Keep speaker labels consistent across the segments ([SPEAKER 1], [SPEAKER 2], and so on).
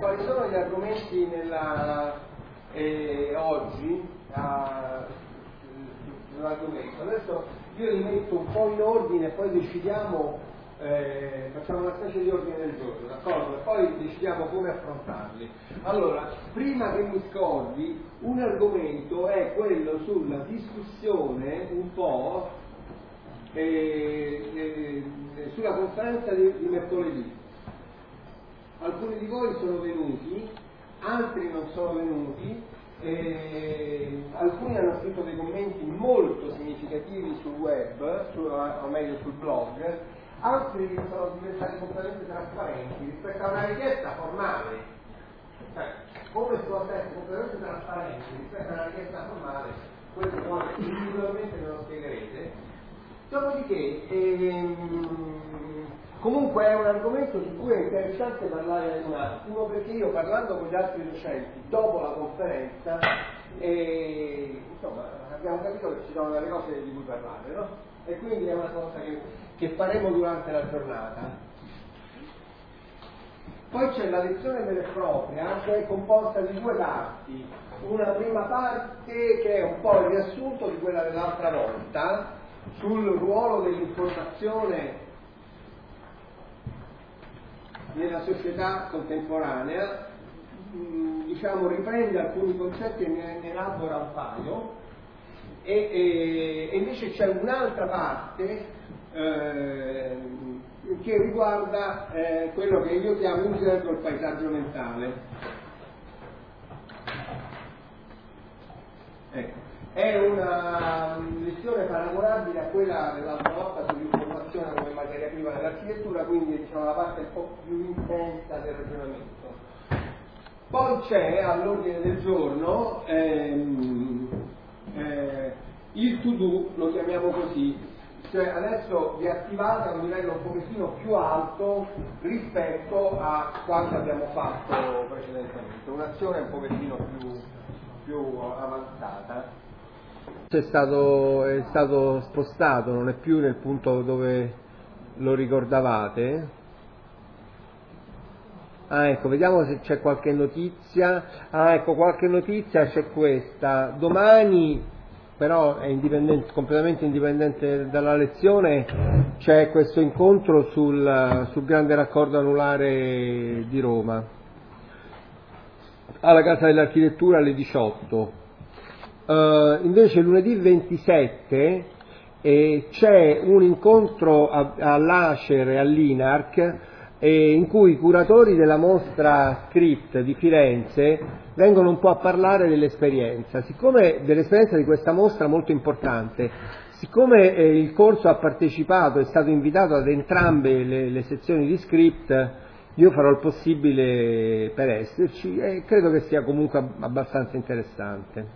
[SPEAKER 1] quali sono gli argomenti oggi sull'argomento. Adesso io li metto un po' in ordine e poi decidiamo, facciamo una specie di ordine del giorno, d'accordo? E poi decidiamo come affrontarli. Allora, prima che mi scordi, un argomento è quello sulla discussione un po' sulla conferenza di mercoledì. Alcuni di voi sono venuti, altri non sono venuti, alcuni hanno scritto dei commenti molto significativi sul web, o meglio sul blog, altri sono diventati completamente trasparenti rispetto a una richiesta formale. Come sono stati completamente trasparenti rispetto a una richiesta formale, questo poi individualmente me lo spiegherete. Dopodiché, comunque è un argomento su cui è interessante parlare un attimo, perché io parlando con gli altri docenti dopo la conferenza, insomma, abbiamo capito che ci sono delle cose di cui parlare, no? E quindi è una cosa che faremo durante la giornata. Poi c'è la lezione vera e propria, che è composta di due parti. Una prima parte che è un po' il riassunto di quella dell'altra volta, sul ruolo dell'informazione nella società contemporanea, diciamo riprende alcuni concetti e ne elabora un paio, e invece c'è un'altra parte che riguarda quello che io chiamo in gergo il paesaggio mentale. Ecco. È una lezione paragonabile a quella dell'altra volta sull'informazione come materia prima dell'architettura, quindi diciamo la parte un po' più intensa del ragionamento. Poi c'è all'ordine del giorno il to do, lo chiamiamo così, cioè adesso vi attivate a un livello un pochettino più alto rispetto a quanto abbiamo fatto precedentemente, un'azione un pochettino più avanzata. È stato spostato, non è più nel punto dove lo ricordavate. Ecco, vediamo se c'è qualche notizia. Ecco, qualche notizia c'è questa. Domani, però è completamente indipendente dalla lezione, c'è questo incontro sul grande raccordo anulare di Roma, alla Casa dell'Architettura alle 18. Invece lunedì 27 c'è un incontro all'Acer e all'INARC in cui i curatori della mostra Script di Firenze vengono un po' a parlare dell'esperienza di questa mostra molto importante. Siccome il corso ha partecipato, è stato invitato ad entrambe le sezioni di Script, io farò il possibile per esserci e credo che sia comunque abbastanza interessante.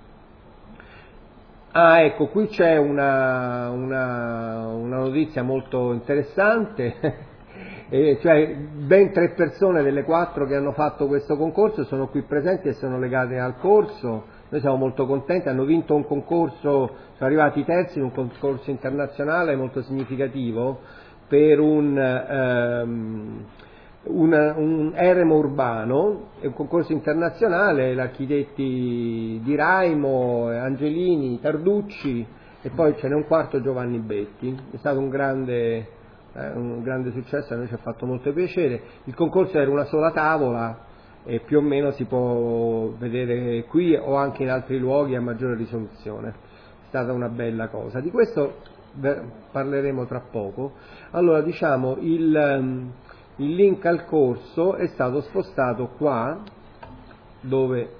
[SPEAKER 1] Ecco, qui c'è una notizia molto interessante, cioè ben 3 persone delle 4 che hanno fatto questo concorso sono qui presenti e sono legate al corso. Noi siamo molto contenti, hanno vinto un concorso, sono arrivati terzi in un concorso internazionale molto significativo per un eremo urbano, è un concorso internazionale, gli architetti Di Raimo, Angelini, Tarducci e poi ce n'è un quarto, Giovanni Betti. È stato un grande successo, a noi ci ha fatto molto piacere. Il concorso era una sola tavola e più o meno si può vedere qui o anche in altri luoghi a maggiore risoluzione. È stata una bella cosa. Di questo parleremo tra poco. Allora, diciamo, il link al corso è stato spostato qua, dove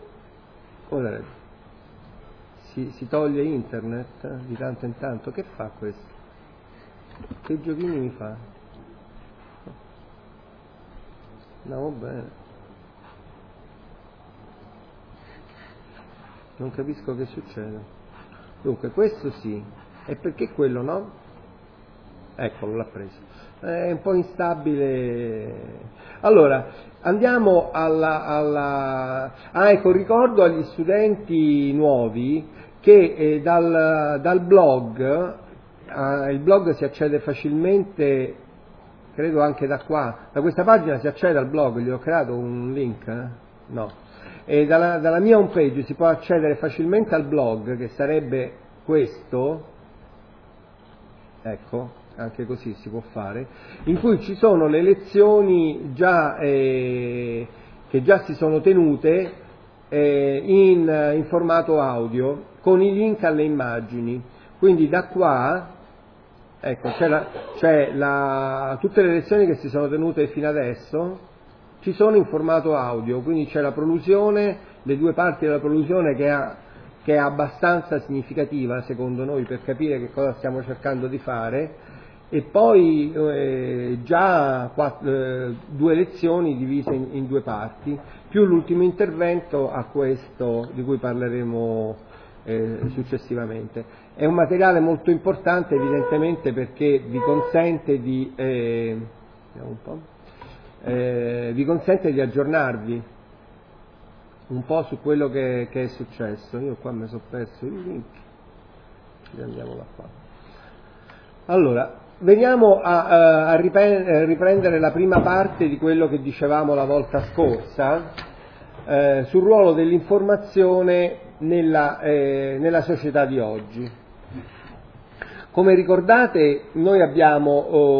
[SPEAKER 1] si toglie internet di tanto in tanto. Che fa questo? Che giochini mi fa? No, va bene. Non capisco che succede. Dunque, questo sì. E perché quello no? Eccolo, l'ha preso. È un po' instabile. Allora, andiamo ecco, ricordo agli studenti nuovi che dal blog, il blog si accede facilmente credo anche da qua, da questa pagina si accede al blog, gli ho creato un link, no, e dalla mia home page si può accedere facilmente al blog, che sarebbe questo, ecco, anche così si può fare, in cui ci sono le lezioni già, che già si sono tenute in formato audio, con i link alle immagini, quindi da qua, ecco, tutte le lezioni che si sono tenute fino adesso ci sono in formato audio, quindi c'è la prolusione, le due parti della prolusione che è abbastanza significativa secondo noi per capire che cosa stiamo cercando di fare, e poi già 2 lezioni divise in 2 parti, più l'ultimo intervento a questo di cui parleremo successivamente. È un materiale molto importante evidentemente perché vi consente di aggiornarvi un po' su quello che è successo. Io qua mi sono perso il link, andiamo da qua. Allora, veniamo a riprendere la prima parte di quello che dicevamo la volta scorsa sul ruolo dell'informazione nella società di oggi. Come ricordate, noi abbiamo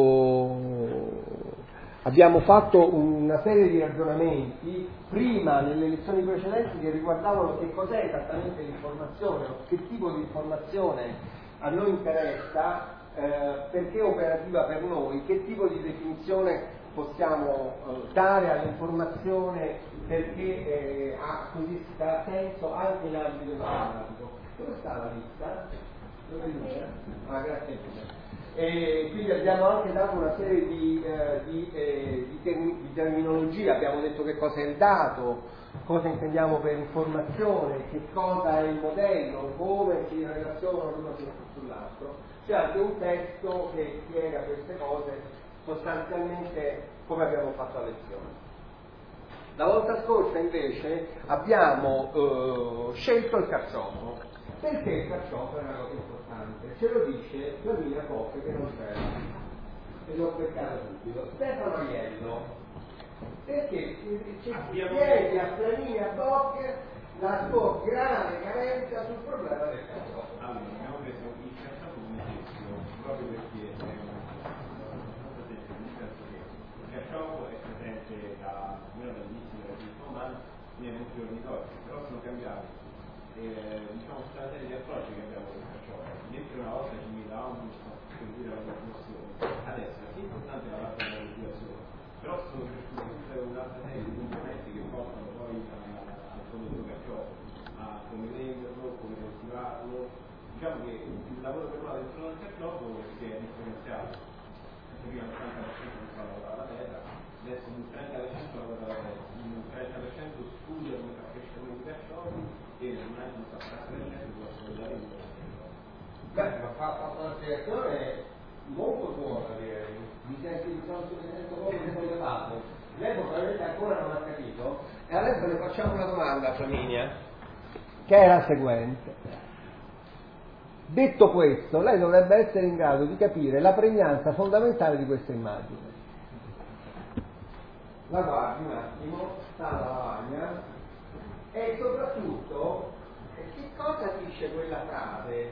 [SPEAKER 1] fatto una serie di ragionamenti prima nelle lezioni precedenti che riguardavano che cos'è esattamente l'informazione, che tipo di informazione a noi interessa, perché è operativa per noi, che tipo di definizione possiamo dare all'informazione perché così dà senso anche in ambito informatico. Dove sta la lista? Grazie. E quindi abbiamo anche dato una serie di terminologie, abbiamo detto che cosa è il dato, cosa intendiamo per informazione, che cosa è il modello, come si relazionano l'uno sull'altro. C'è anche un testo che spiega queste cose sostanzialmente come abbiamo fatto a lezione. La volta scorsa invece abbiamo scelto il carciofo. Perché il carciofo è una cosa importante? Ce lo dice Flaminia Bocche, che non c'era, e l'ho beccato subito. Stefano Aiello, perché ci spiega a Flaminia Bocche la sua grande carenza sul problema del carciofo.
[SPEAKER 2] Allora, abbiamo preso il carciofo come esempio proprio perché è una cosa semplice, nel senso che il carciofo è presente almeno dall'inizio della vita umana nei nostri ornitologi, però sono cambiati diciamo tutta una serie di approcci che abbiamo con il carciofo. Mentre una volta ci miravamo per dire la coltivazione, adesso è importante la parte della coltivazione, però sono cresciute tutta un'altra serie di componenti che portano poi al prodotto carciofo, a come venderlo, come coltivarlo. Diciamo che il lavoro che fa dentro del carciofo si è differenziato. Prima il 30% si fa lavorare la terra, adesso il 30% lavora la terra, il 30% studia come fa crescere i carciofi e non è un 30% possono dare il carciofo.
[SPEAKER 1] Beh, ma fa una spiegazione molto buona, direi. Mi sento molto sollevato. Lei probabilmente ancora non ha capito, e adesso le facciamo una domanda a Flaminia, che è la seguente. Detto questo, lei dovrebbe essere in grado di capire la pregnanza fondamentale di questa immagine. La guardi un attimo, sta alla lavagna, e soprattutto che cosa dice quella frase?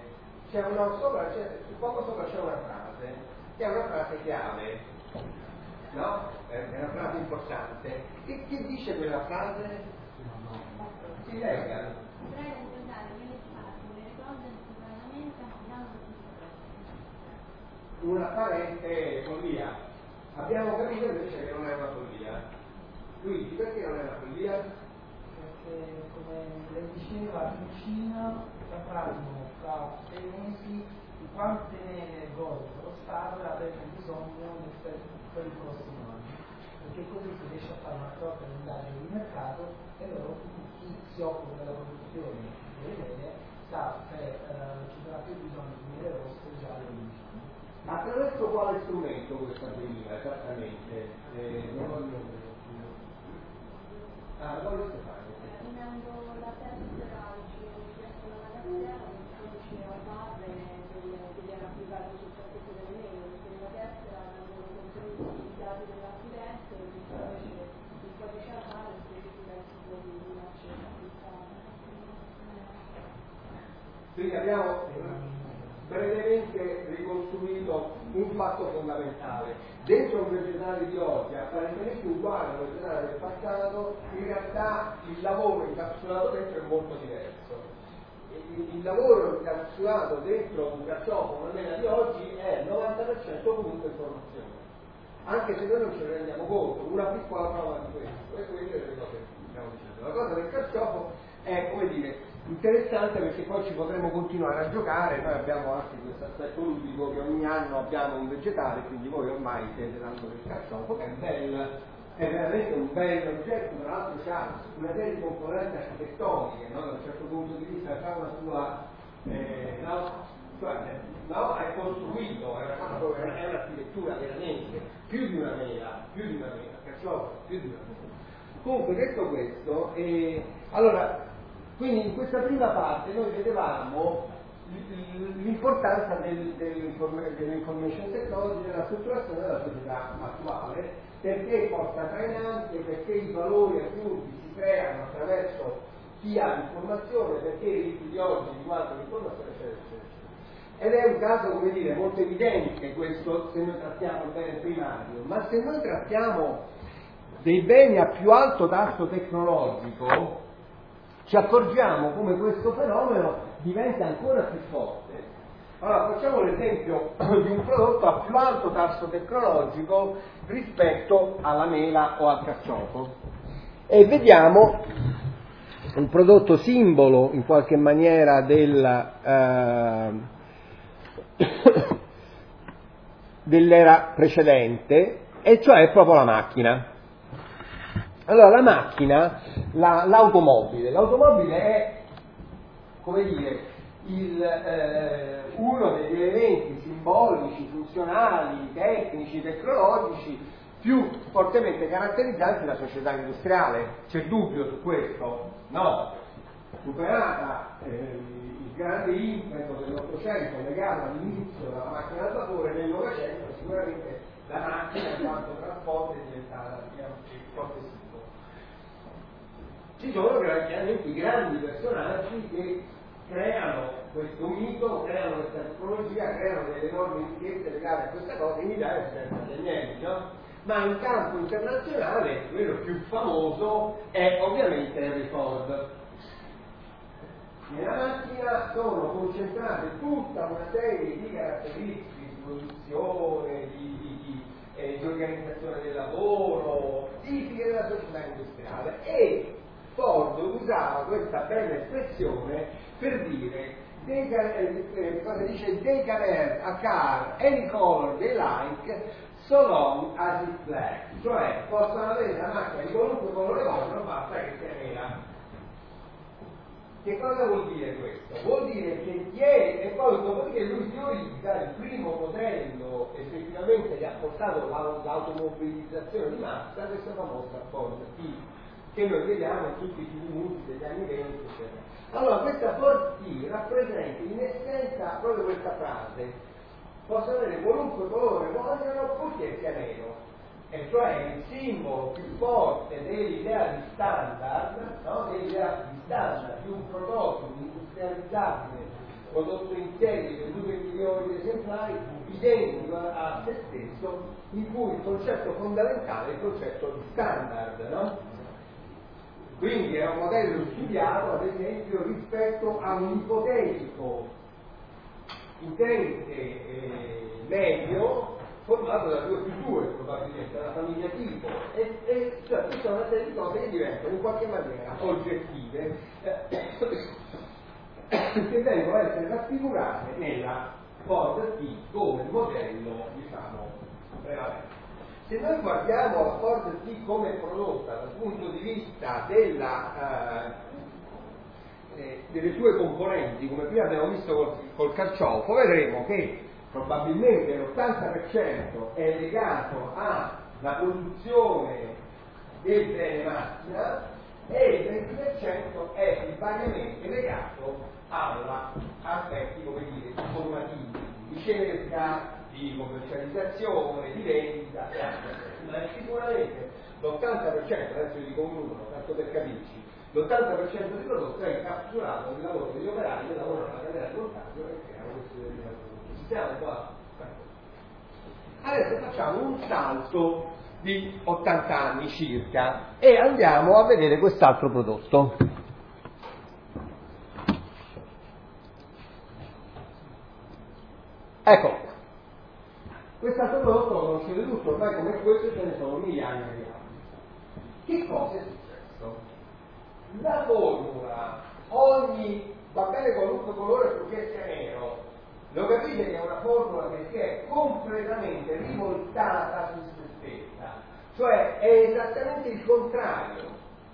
[SPEAKER 1] Poco sopra c'è una frase, che è una frase chiave, no? È una frase importante. E che dice quella frase? Si legga. Un'apparente follia. Abbiamo capito invece che non è una follia. Luigi, perché non è una follia?
[SPEAKER 3] Perché, come lei diceva, vicino sapranno fra 6 mesi di quante neve gol lo Stato avrebbe bisogno per il prossimo anno. Perché così si riesce a fare una sorta di indagine di mercato e loro, chi si occupa della produzione delle neve, sa se ci sarà più bisogno di neve rosse già all'inizio.
[SPEAKER 1] Attraverso quale strumento questo avveniva esattamente? Non vorreste fare?
[SPEAKER 4] Unendo la tessera presso la magazzera, che ci a base degli era applicato sul pacchetto delle neve, perché la tessera avevano contenuti
[SPEAKER 1] Quindi abbiamo brevemente ricostruito un fatto fondamentale. Dentro un vegetale di oggi apparentemente uguale al vegetale del passato, in realtà il lavoro incapsulato dentro è molto diverso. Il lavoro incapsulato dentro un carciofo, una mela di oggi, è il 90% comunque informazione. Anche se noi non ce ne rendiamo conto, una piccola prova di questo, e quelle delle cose che stiamo dicendo. La cosa del carciofo è, come dire, interessante perché poi ci potremo continuare a giocare. Noi abbiamo anche questo aspetto ludico che ogni anno abbiamo un vegetale, quindi voi ormai siete l'anno del carciofo, che è veramente un bel oggetto, tra l'altro ha una serie di componenti architettoniche, no? Da un certo punto di vista ha una sua è costruito, è un'architettura veramente più di una mela, carciofo, più di una mela. Comunque, detto questo, allora, quindi in questa prima parte noi vedevamo l'importanza dell'information technology nella strutturazione della società attuale, perché porta trainante, perché i valori aggiunti si creano attraverso chi ha l'informazione, perché i rischi di oggi riguardano l'informazione, eccetera, eccetera. Ed è un caso, come dire, molto evidente questo se noi trattiamo il bene primario, ma se noi trattiamo dei beni a più alto tasso tecnologico, ci accorgiamo come questo fenomeno diventa ancora più forte. Allora, facciamo l'esempio di un prodotto a più alto tasso tecnologico rispetto alla mela o al carciofo. E vediamo un prodotto simbolo, in qualche maniera, dell'era precedente, e cioè proprio la macchina. Allora, la macchina, l'automobile è, come dire, uno degli elementi simbolici, funzionali, tecnici, tecnologici più fortemente caratterizzanti la società industriale. C'è dubbio su questo? No. Superata il grande impeto dell'Ottocento legato all'inizio della macchina da vapore, nel Novecento sicuramente la macchina in quanto trasporto è diventata fortissimo. Ci sono chiaramente i grandi personaggi che creano questo mito, creano questa tecnologia, creano delle enormi ricchezze legate a questa cosa. In Italia si pensa agli Agnelli, no? Ma in campo internazionale quello più famoso è ovviamente Henry Ford. Nella macchina sono concentrate tutta una serie di caratteristiche di produzione, di organizzazione del lavoro, tipiche della società industriale, e Ford usava questa bella espressione per dire cosa dice, they can have a car any color they like so long as it's black, cioè possono avere la macchina di qualunque colore vogliono, basta che sia nera. Che cosa vuol dire questo? Vuol dire che e poi dopodiché lui teorizza il primo modello effettivamente che ha portato l'automobilizzazione di massa, questa famosa Ford T, che noi vediamo in tutti i film degli anni 20, eccetera. Allora, questa Ford T rappresenta in essenza proprio questa frase: possono avere qualunque colore vogliono purché sia nero. E cioè il simbolo più forte dell'idea di standard, no? Dell'idea di standard di un prodotto industrializzabile, prodotto in serie, venduto in milioni di esemplari, identico a se stesso, in cui il concetto fondamentale è il concetto di standard, no? Quindi è un modello studiato, ad esempio, rispetto a un ipotetico utente medio formato da 2 più 2 probabilmente, dalla famiglia tipo, e cioè tutta una serie di cose che diventano in qualche maniera oggettive che vengono a essere raffigurate nella Ford T come modello, diciamo, prevalente. Se noi guardiamo la Ford T come prodotta dal punto di vista delle sue componenti, come prima abbiamo visto col carciofo, vedremo che probabilmente l'80% è legato alla produzione del bene macchina e il 20% è invariamente legato a aspetti, come dire, informativi, di ricerca, di commercializzazione, di vendita e altro. Ma sicuramente l'80%, adesso vi dico un numero, tanto per capirci, l'80% di prodotto è catturato nel lavoro degli operai che lavorano alla catena di montaggio e creano questi determinati prodotti. Ci siamo qua? Adesso facciamo un salto di 80 anni circa e andiamo a vedere quest'altro prodotto. Ecco, quest'altro prodotto lo conoscete tutto, ormai come questo ce ne sono migliaia di anni. Che cosa è successo? La formula, va bene qualunque colore purché sia nero, lo capite che è una formula che si è completamente rivoltata su se stessa, cioè è esattamente il contrario,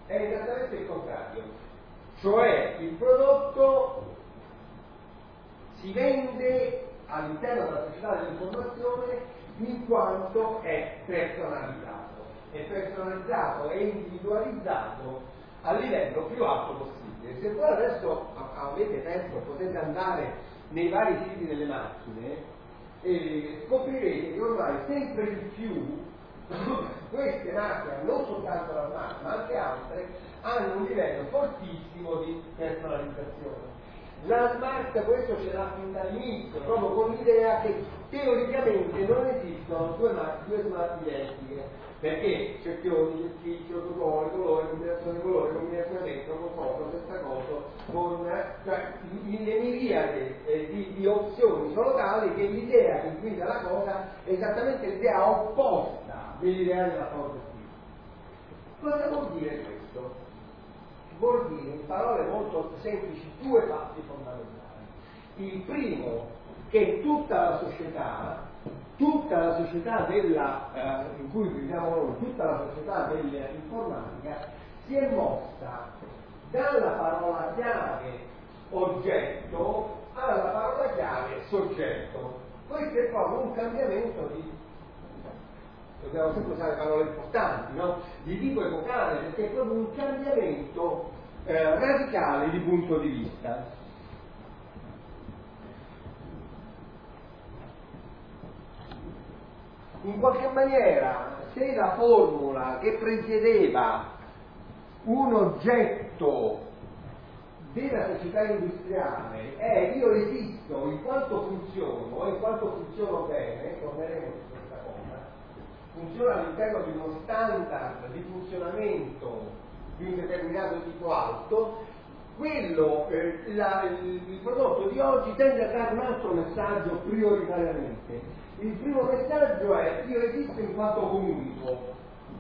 [SPEAKER 1] cioè il prodotto si vende all'interno della società dell'informazione in quanto è personalizzato e individualizzato a livello più alto possibile. Se voi adesso avete tempo potete andare nei vari siti delle macchine e scoprirete che ormai sempre di più queste macchine, non soltanto la Smart ma anche altre, hanno un livello fortissimo di personalizzazione. La Smart questo ce l'ha fin dall'inizio, proprio con l'idea che teoricamente non esistono due Smart identiche, perché cerchioni, cerchiccio, colore, combinazione di colore, combinazione dentro, con foto, stessa cosa, cioè le miriade di opzioni sono tali che l'idea che guida la cosa è esattamente l'idea opposta dell'idea della foto stessa. Cosa vuol dire questo? Vuol dire in parole molto semplici due fatti fondamentali. Il primo, che tutta la società in cui viviamo noi, tutta la società dell'informatica si è mossa dalla parola chiave oggetto alla parola chiave soggetto. Questo è proprio un cambiamento dobbiamo sempre usare parole importanti, no? Di tipo epocale, perché è proprio un cambiamento radicale di punto di vista. In qualche maniera, se la formula che presiedeva un oggetto della società industriale è io esisto in quanto funziono e in quanto funziono bene, torneremo su questa cosa, funziona all'interno di uno standard di funzionamento di un determinato tipo alto, il prodotto di oggi tende a dare un altro messaggio prioritariamente. Il primo messaggio è io esisto in quanto comunico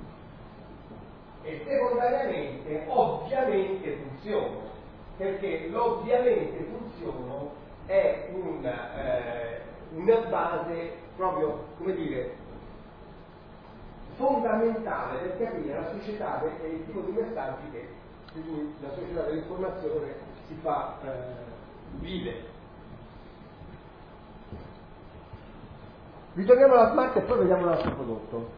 [SPEAKER 1] e secondariamente ovviamente funziono, perché l'ovviamente funziono è una base proprio, come dire, fondamentale per capire la società e il tipo di messaggi di cui la società dell'informazione si fa vive. Ritorniamo alla Smart e poi vediamo l'altro prodotto.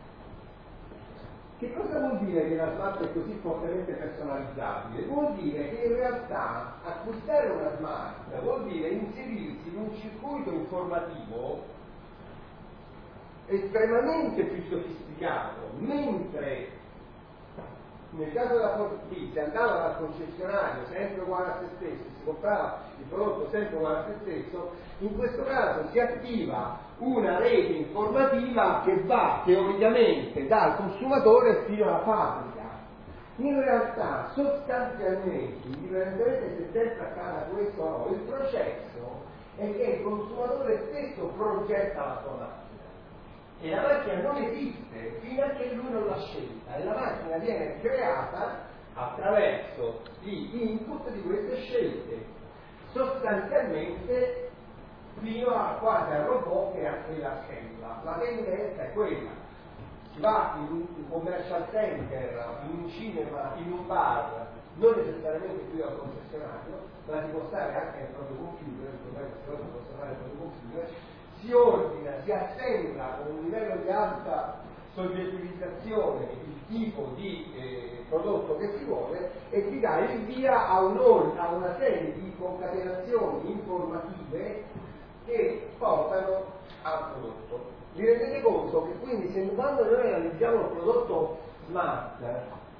[SPEAKER 1] Che cosa vuol dire che la Smart è così fortemente personalizzabile? Vuol dire che in realtà acquistare una Smart vuol dire inserirsi in un circuito informativo estremamente più sofisticato, mentre nel caso della Ford si andava dal concessionario sempre uguale a se stesso, si comprava il prodotto sempre uguale a se stesso, in questo caso si attiva una rete informativa che va teoricamente dal consumatore fino alla fabbrica. In realtà, sostanzialmente, indipendentemente se sempre accada questo o no, il processo è che il consumatore stesso progetta la sua macchina. E la macchina non esiste fino a che lui non l'ha scelta, e la macchina viene creata attraverso gli input di queste scelte, sostanzialmente fino a quasi al robot che l'assembla. La tendenza è quella: si va in un commercial center, in un cinema, in un bar, non necessariamente più al concessionario, ma si può stare anche nel proprio computer, il problema è che si può stare nel proprio computer, si ordina, si assembla con un livello di alta soggettivizzazione il tipo di prodotto che si vuole e si dà il via a una serie di concatenazioni informative che portano al prodotto. Vi rendete conto che quindi quando noi analizziamo il prodotto Smart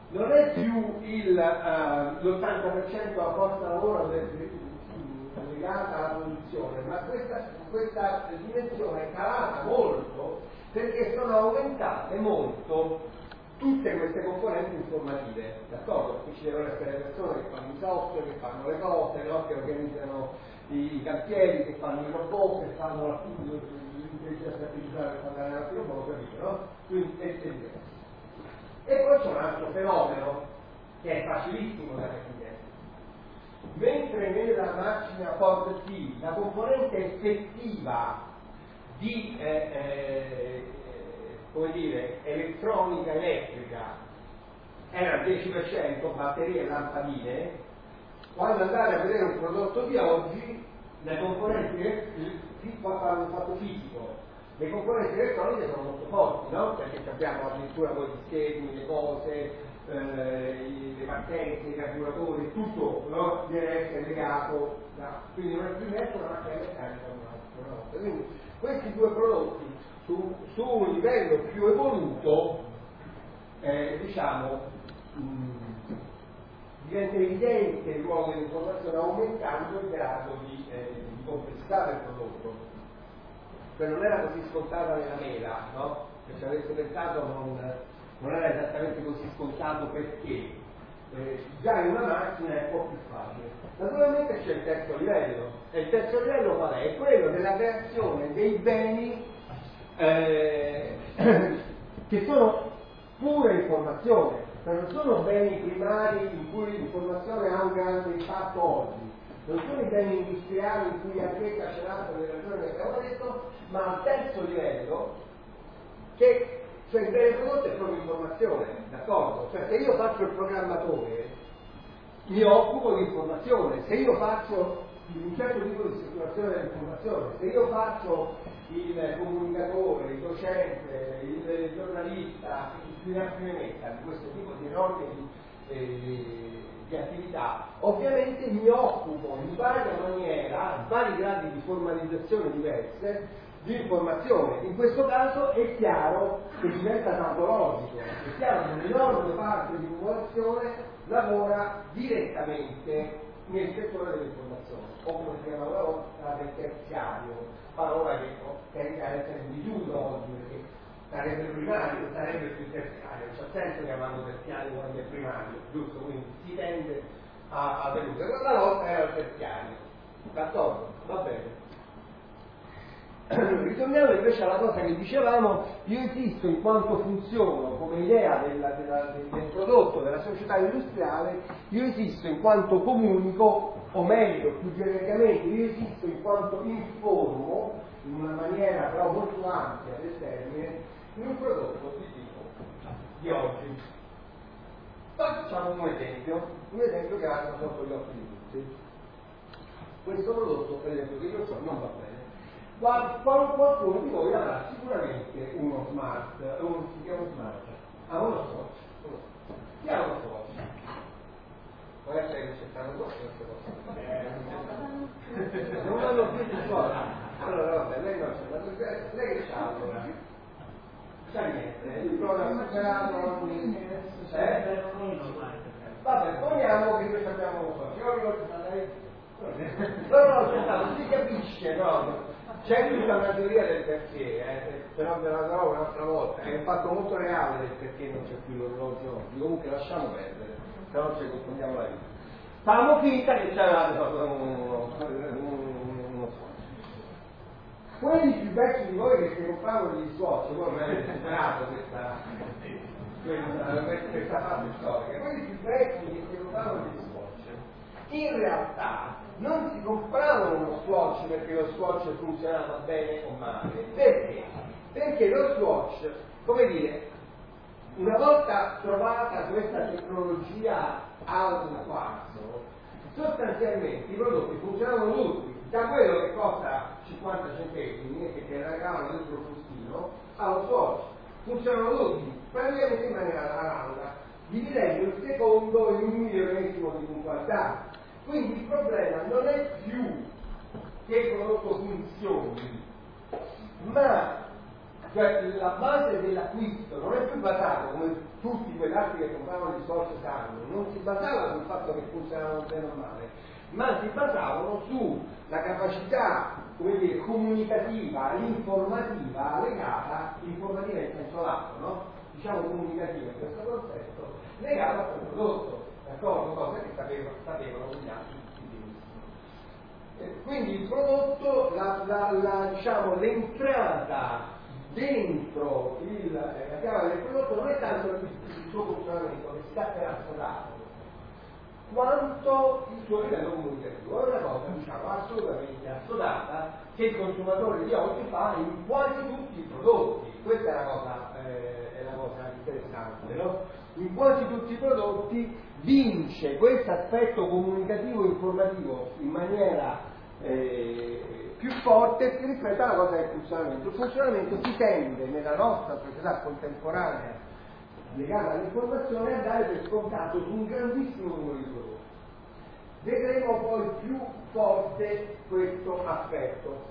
[SPEAKER 1] non è più l'80% della forza lavoro legata alla produzione, ma questa dimensione è calata molto perché sono aumentate molto tutte queste componenti informative, d'accordo? Qui ci devono essere persone che fanno i software, che fanno le cose, no? Che organizzano i cantieri, che fanno i robot, che fanno l'intelligenza artificiale per fare la prima, lo capite, no? Quindi è diverso. E poi c'è un altro fenomeno che è facilissimo da capire. Mentre nella macchina Ford T la componente effettiva di come dire, elettronica elettrica era il 10%, batterie e lampadine, quando andate a vedere un prodotto di oggi, le componenti, qua parlo di fatto fisico, le componenti elettroniche sono molto forti, no? Perché abbiamo addirittura poi gli schemi, le cose, le partenze, i carburatori, tutto, no? Deve essere legato, quindi non è più neanche una macchina meccanica una volta. Quindi questi due prodotti su un livello più evoluto, diciamo, diventa evidente il ruolo dell'informazione aumentando il grado di complessità del prodotto. Cioè non era così scontata nella mela, no? Se ci avesse pensato non era esattamente così scontato perché già in una macchina è un po' più facile. Naturalmente c'è il terzo livello, e il terzo livello qual è? È quello della creazione dei beni che sono pure informazione, cioè non sono beni primari in cui l'informazione ha un grande impatto oggi, non sono i beni industriali in cui anche carcerato le ragioni che abbiamo detto, ma al terzo livello, che cioè il bene prodotto è proprio informazione, d'accordo? Cioè se io faccio il programmatore mi occupo di informazione, se io faccio un certo tipo di strutturazione dell'informazione, se io faccio il comunicatore, il docente, il giornalista, chi ne metta di questo tipo di enormi di attività, ovviamente mi occupo in varia maniera, vari gradi di formalizzazione diverse, di informazione. In questo caso è chiaro che diventa tautologico, è chiaro che un'enorme parte di popolazione lavora direttamente nel settore dell'informazione, o come si chiama una volta del terziario, parola che tende a essere in disuso oggi, perché sarebbe primario, sarebbe più terziario, c'è senso chiamarlo terziario quando è primario, giusto? Quindi si tende a deludere. Quella volta era il terziario, d'accordo? Va bene. Ritorniamo invece alla cosa che dicevamo, io esisto in quanto funziono come idea del prodotto della società industriale, io esisto in quanto comunico, o meglio, più genericamente, io esisto in quanto informo, in una maniera però molto ampia del termine, in un prodotto di tipo di oggi. Facciamo un esempio che va sotto gli occhi di tutti. Questo prodotto, per esempio, che io so, non va bene. Qualcuno di voi avrà sicuramente uno smart, si chiama smart, uno swatch. Chi ha uno swatch? Può essere che c'è stato queste cose. Non hanno più di swatch. Allora vabbè, lei non c'è, lei che c'ha allora? C'ha niente, il programma superato, vabbè, poniamo che noi abbiamo uno swatch. Io lo so, lei? No, c'è stato, si capisce proprio. C'è tutta una teoria del perché, però ve la trovo un'altra volta, è un fatto molto reale del perché non c'è più l'orologio oggi, comunque lasciamo perdere, se no ci confondiamo la vita. Facciamo finta che c'era uno swatch. Quelli più vecchi di voi che si compravano gli swatch, voi mi avete superato questa fase storica, quelli più vecchi che si compravano gli swatch, in realtà non si compravano uno swatch perché lo swatch funzionava bene o male. Perché? Perché lo swatch, come dire, una volta trovata questa tecnologia al quarzo, sostanzialmente i prodotti funzionavano tutti, da quello che costa 50 centesimi e che ti regalano dentro il frustino allo swatch, funzionano tutti, praticamente in maniera analoga, dividendo il secondo in 1/1000 di puntualità. Quindi il problema non è più che il prodotto funzioni, ma Cioè la base dell'acquisto non è più basata, come tutti quegli altri che compravano gli scorsi sanno, non si basava sul fatto che funzionavano bene o male, ma si basavano sulla capacità, come dire, comunicativa, informativa legata, informativa in senso lato, no? Diciamo comunicativa in questo concetto, legata a quel prodotto, d'accordo? Cose che sapevano gli altri benissimo. Quindi il prodotto, diciamo, l'entrata dentro la chiave del prodotto non è tanto il suo funzionamento che sta per assodato, quanto il suo livello comunicativo. È una cosa, diciamo, assolutamente assodata che il consumatore di oggi fa in quasi tutti i prodotti. Questa è una cosa interessante, no? In quasi tutti i prodotti vince questo aspetto comunicativo informativo in maniera più forte rispetto alla cosa del funzionamento. Il funzionamento si tende nella nostra società contemporanea legata all'informazione a dare per scontato su un grandissimo numero di prodotti. Vedremo poi più forte questo aspetto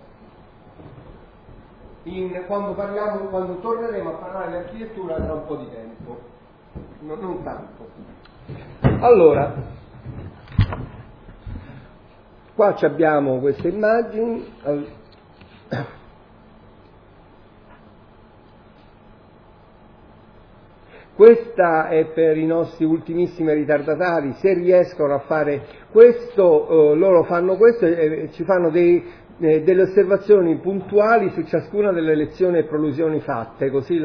[SPEAKER 1] quando torneremo a parlare di architettura tra un po' di tempo, non tanto. Allora, qua abbiamo queste immagini. Questa è per i nostri ultimissimi ritardatari, se riescono a fare questo, loro fanno questo e ci fanno delle osservazioni puntuali su ciascuna delle lezioni e prolusioni fatte, così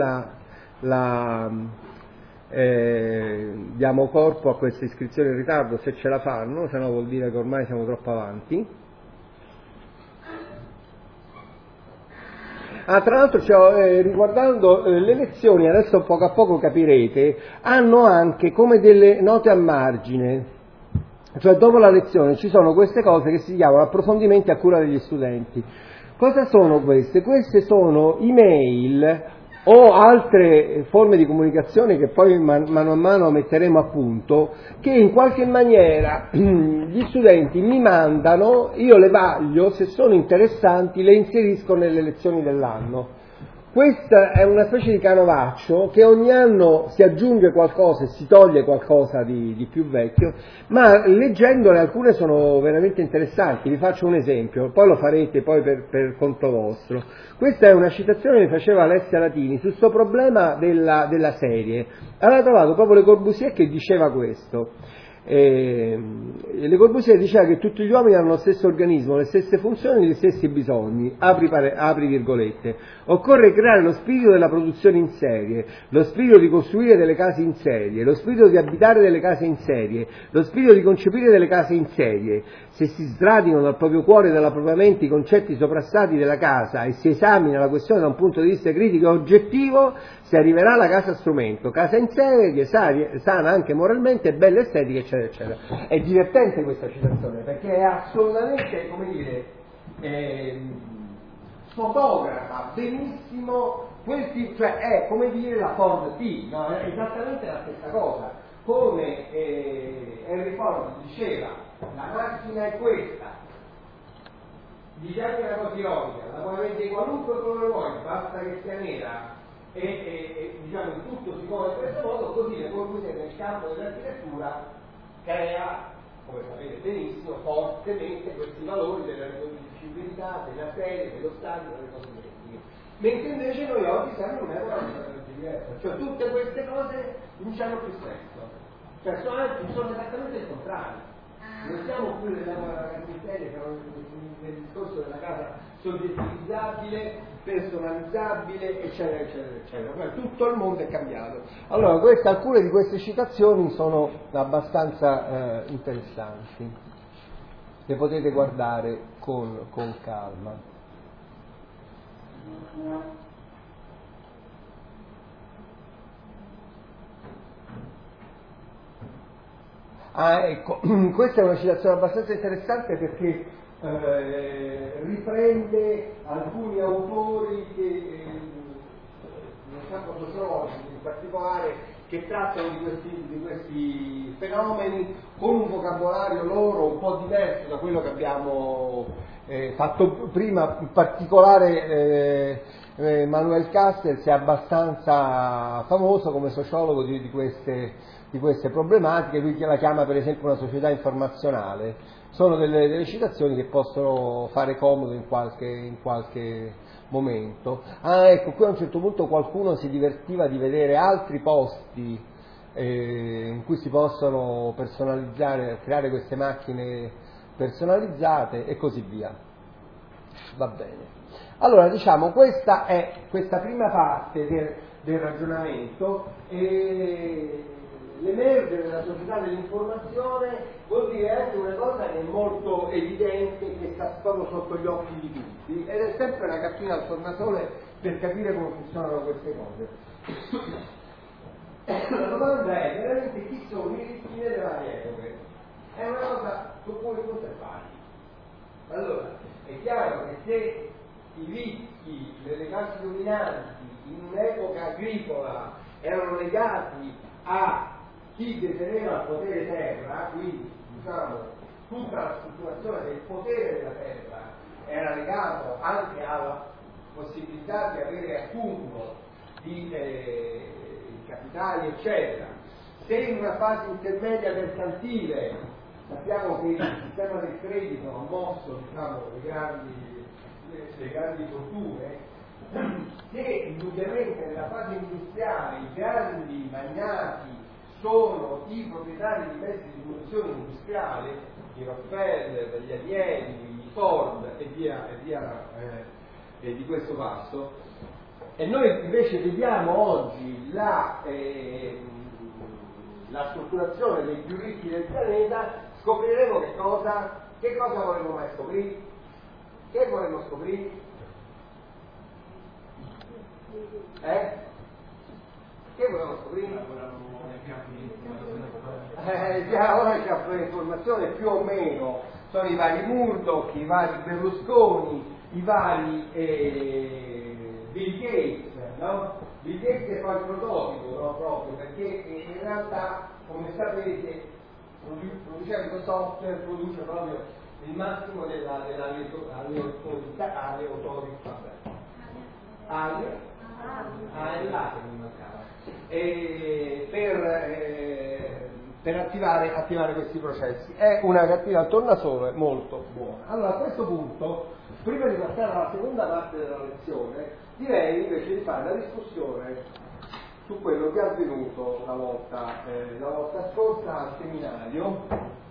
[SPEAKER 1] diamo corpo a questa iscrizione in ritardo se ce la fanno, se no vuol dire che ormai siamo troppo avanti. Tra l'altro, riguardando le lezioni, adesso poco a poco capirete, hanno anche come delle note a margine, cioè dopo la lezione ci sono queste cose che si chiamano approfondimenti a cura degli studenti. Cosa sono queste? Queste sono email o altre forme di comunicazione che poi mano a mano metteremo a punto, che in qualche maniera gli studenti mi mandano, io le vaglio, se sono interessanti le inserisco nelle lezioni dell'anno. Questa è una specie di canovaccio che ogni anno si aggiunge qualcosa e si toglie qualcosa di più vecchio, ma leggendole alcune sono veramente interessanti. Vi faccio un esempio, poi lo farete poi per conto vostro. Questa è una citazione che faceva Alessia Latini su questo problema della serie. Aveva trovato proprio Le Corbusier che diceva questo. Le Corbusier diceva che tutti gli uomini hanno lo stesso organismo, le stesse funzioni, gli stessi bisogni, apri virgolette. Occorre creare lo spirito della produzione in serie, lo spirito di costruire delle case in serie, lo spirito di abitare delle case in serie, lo spirito di concepire delle case in serie. Se si sradicano dal proprio cuore e dalla propria mente i concetti soprastati della casa e si esamina la questione da un punto di vista critico e oggettivo, si arriverà alla casa strumento, casa in serie, sana anche moralmente, bella estetica, eccetera, eccetera. È divertente questa citazione perché è assolutamente, come dire, fotografa benissimo cioè è come dire la Ford T, no? È esattamente la stessa cosa. Come Henry Ford diceva, la macchina è questa, dice anche una cosa ironica, la puoi mettere qualunque colore vuoi, basta che sia nera e diciamo il tutto si muove in questo modo, così Le Corbusier nel campo dell'architettura crea, come sapete benissimo, fortemente questi valori della riconducibilità, della serie, dello standard, delle cose tecniche. Mentre invece noi oggi siamo in un'epoca diversa, cioè tutte queste cose non hanno più senso, cioè sono esattamente il contrario. Non siamo più nell'epoca della casa in serie, però nel discorso della casa soggettivizzabile, personalizzabile, eccetera, eccetera, eccetera. Poi tutto il mondo è cambiato. Allora, alcune di queste citazioni sono abbastanza interessanti, le potete guardare con calma. Ecco, questa è una citazione abbastanza interessante perché riprende alcuni autori che nel campo sociologico in particolare che trattano di questi fenomeni con un vocabolario loro un po' diverso da quello che abbiamo fatto prima, in particolare Manuel Castells è abbastanza famoso come sociologo di queste problematiche, lui la chiama per esempio una società informazionale. Sono delle citazioni che possono fare comodo in qualche momento. Ecco, qui a un certo punto qualcuno si divertiva di vedere altri posti in cui si possono personalizzare, creare queste macchine personalizzate e così via. Va bene. Allora, diciamo, questa è questa prima parte del ragionamento. L'emergere della società dell'informazione vuol dire anche una cosa che è molto evidente, che sta proprio sotto gli occhi di tutti, ed è sempre una cartina al tornasole per capire come funzionano queste cose. La domanda è veramente chi sono i ricchi delle varie epoche? È una cosa su cui osservare. Allora, è chiaro che se i ricchi delle classi dominanti in un'epoca agricola erano legati a chi deteneva il potere terra, quindi diciamo tutta la strutturazione del potere della terra era legato anche alla possibilità di avere accumulo di capitali eccetera. Se in una fase intermedia mercantile sappiamo che il sistema del credito ha mosso diciamo le grandi fortune, se indubbiamente nella fase industriale i grandi magnati sono i proprietari di mezzi di produzione industriale, i Rockefeller, gli Agnelli, i Ford e via di questo passo, e noi invece vediamo oggi la strutturazione dei più ricchi del pianeta, scopriremo che cosa vorremmo mai scoprire? Che vorremmo scoprire? Che vorremmo scoprire? Già ora il campo dell'informazione più o meno sono i vari Murdoch, i vari Berlusconi, i vari Bill Gates, no? Bill Gates è poi il prototipo, no? Proprio perché in realtà, come sapete, producendo software produce proprio il massimo per attivare questi processi. È una cartina al tornasole molto buona. Allora, a questo punto, prima di passare alla seconda parte della lezione, direi invece di fare la discussione su quello che è avvenuto la volta scorsa al seminario.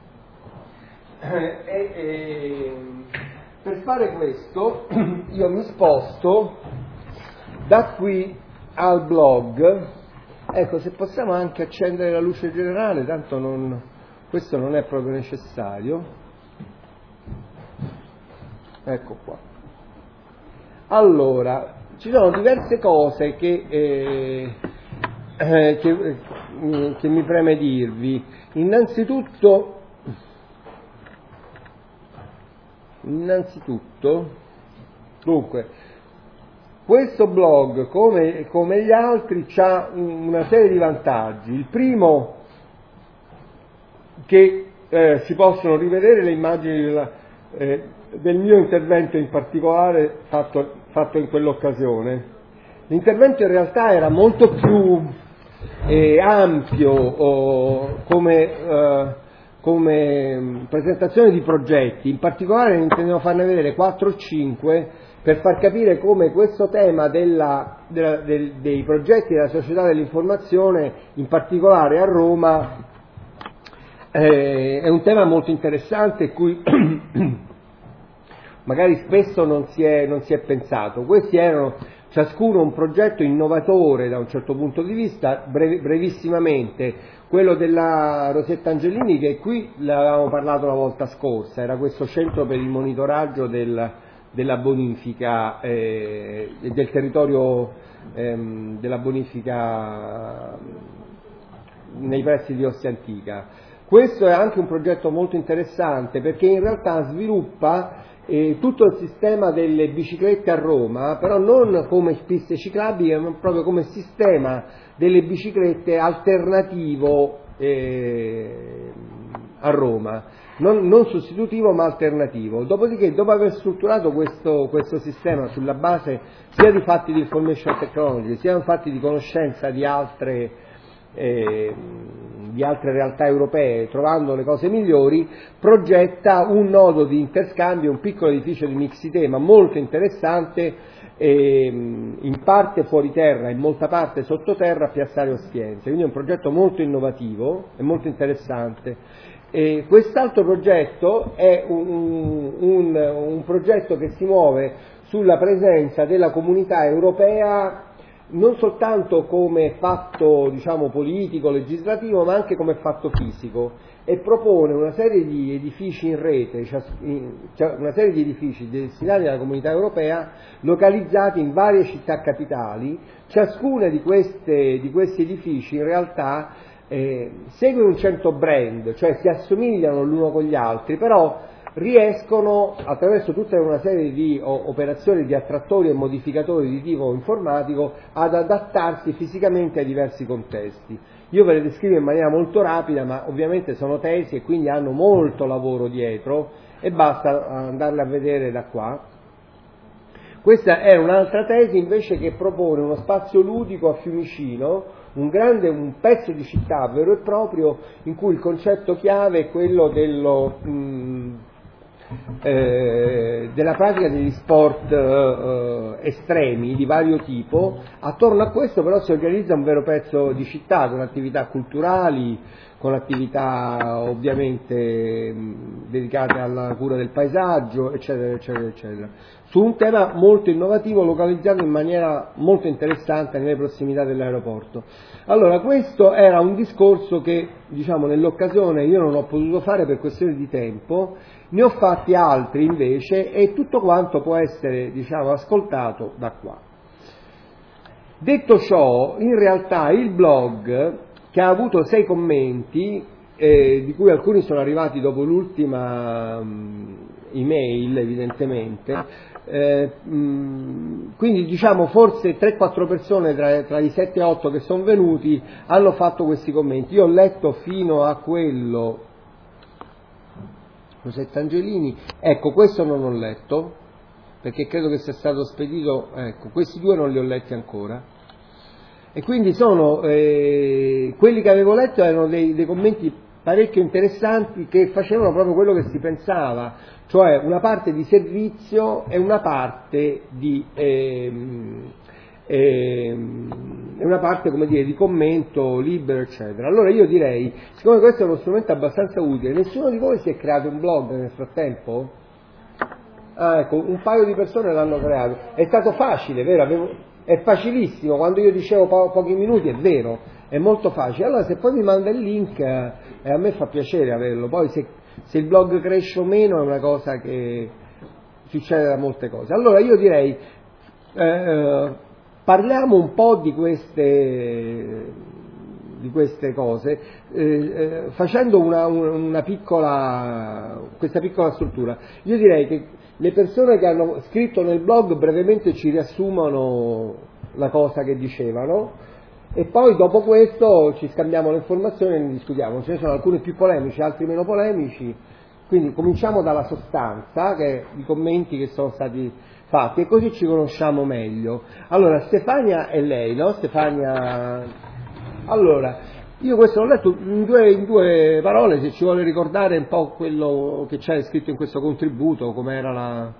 [SPEAKER 1] Per fare questo io mi sposto da qui al blog. Ecco, se possiamo anche accendere la luce generale, tanto questo non è proprio necessario. Ecco qua. Allora, ci sono diverse cose che mi preme dirvi. Innanzitutto, dunque, questo blog, come gli altri, ha una serie di vantaggi. Il primo, che si possono rivedere le immagini del mio intervento in particolare fatto in quell'occasione. L'intervento in realtà era molto più ampio come presentazione di progetti, in particolare ne intendevo farne vedere 4 o 5 per far capire come questo tema dei progetti della società dell'informazione, in particolare a Roma, è un tema molto interessante cui magari spesso non si è pensato. Questi erano ciascuno un progetto innovatore da un certo punto di vista. Brevissimamente, quello della Rosetta Angelini, che qui l'avevamo parlato la volta scorsa, era questo centro per il monitoraggio della bonifica del territorio della bonifica nei pressi di Ostia Antica. Questo è anche un progetto molto interessante perché in realtà sviluppa tutto il sistema delle biciclette a Roma, però non come piste ciclabili, ma proprio come sistema delle biciclette alternativo a Roma, non sostitutivo ma alternativo. Dopodiché, dopo aver strutturato questo sistema sulla base sia di fatti di information technology, sia di fatti di conoscenza di altre realtà europee, trovando le cose migliori, progetta un nodo di interscambio, un piccolo edificio di mixitema molto interessante, in parte fuori terra e in molta parte sottoterra a Piazzale Ostiense. Quindi è un progetto molto innovativo e molto interessante. E quest'altro progetto è un progetto che si muove sulla presenza della comunità europea non soltanto come fatto, diciamo, politico, legislativo, ma anche come fatto fisico, e propone una serie di edifici in rete, una serie di edifici destinati alla comunità europea, localizzati in varie città capitali. Ciascuna di questi edifici in realtà segue un certo brand, cioè si assomigliano l'uno con gli altri, però riescono, attraverso tutta una serie di operazioni di attrattori e modificatori di tipo informatico, ad adattarsi fisicamente ai diversi contesti. Io ve le descrivo in maniera molto rapida, ma ovviamente sono tesi e quindi hanno molto lavoro dietro, e basta andarle a vedere da qua. Questa è un'altra tesi invece che propone uno spazio ludico a Fiumicino, un pezzo di città vero e proprio, in cui il concetto chiave è quello della pratica degli sport estremi di vario tipo. Attorno a questo però si organizza un vero pezzo di città, con attività culturali, con attività ovviamente dedicate alla cura del paesaggio, eccetera, eccetera, eccetera, su un tema molto innovativo, localizzato in maniera molto interessante nelle prossimità dell'aeroporto. Allora, questo era un discorso che, diciamo, nell'occasione io non ho potuto fare per questione di tempo, ne ho fatti altri invece, e tutto quanto può essere, diciamo, ascoltato da qua. Detto ciò, in realtà il blog, che ha avuto 6 commenti, di cui alcuni sono arrivati dopo l'ultima email, evidentemente, quindi diciamo forse 3-4 persone tra i 7 e 8 che sono venuti hanno fatto questi commenti. Io ho letto fino a quello Rosetta Angelini, ecco, questo non ho letto perché credo che sia stato spedito, ecco, questi 2 non li ho letti ancora, e quindi sono quelli che avevo letto erano dei commenti parecchio interessanti, che facevano proprio quello che si pensava, cioè una parte di servizio e una parte come dire, di commento libero, eccetera. Allora io direi, siccome questo è uno strumento abbastanza utile, nessuno di voi si è creato un blog nel frattempo? Ah, ecco, un paio di persone l'hanno creato. È stato facile, vero? È facilissimo, quando io dicevo pochi minuti è vero, è molto facile. Allora se poi mi manda il link, a me fa piacere averlo. Poi se il blog cresce o meno è una cosa che succede da molte cose. Allora io direi, parliamo un po' di queste cose, facendo questa piccola struttura. Io direi che le persone che hanno scritto nel blog brevemente ci riassumono la cosa che dicevano, e poi dopo questo ci scambiamo le informazioni e ne discutiamo. Ce ne sono alcuni più polemici, altri meno polemici, quindi cominciamo dalla sostanza, i commenti che sono stati fatti, e così ci conosciamo meglio. Allora, Stefania è lei, no? Stefania, allora, io questo l'ho letto in due parole, se ci vuole ricordare un po' quello che c'è scritto in questo contributo, com'era la...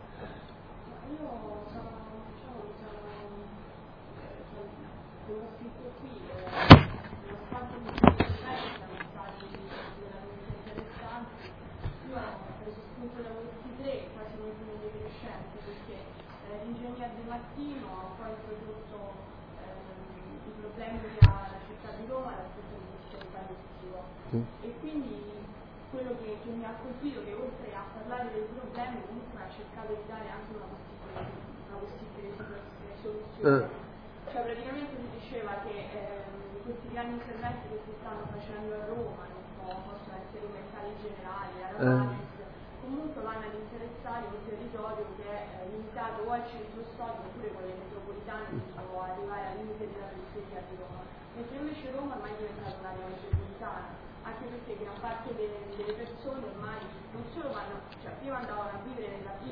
[SPEAKER 5] E quindi quello che mi ha colpito, che oltre a parlare dei problemi comunque ha cercato di dare anche una possibile soluzione. Cioè praticamente si diceva che questi piani internet che si stanno facendo a Roma, non so, possono essere commerciali generali, aeronautici, comunque vanno ad interessare un territorio che è limitato o al centro storico oppure con le metropolitane che può arrivare al limite della periferia di Roma, mentre invece Roma ormai è diventata un'area metropolitana, anche perché gran parte delle persone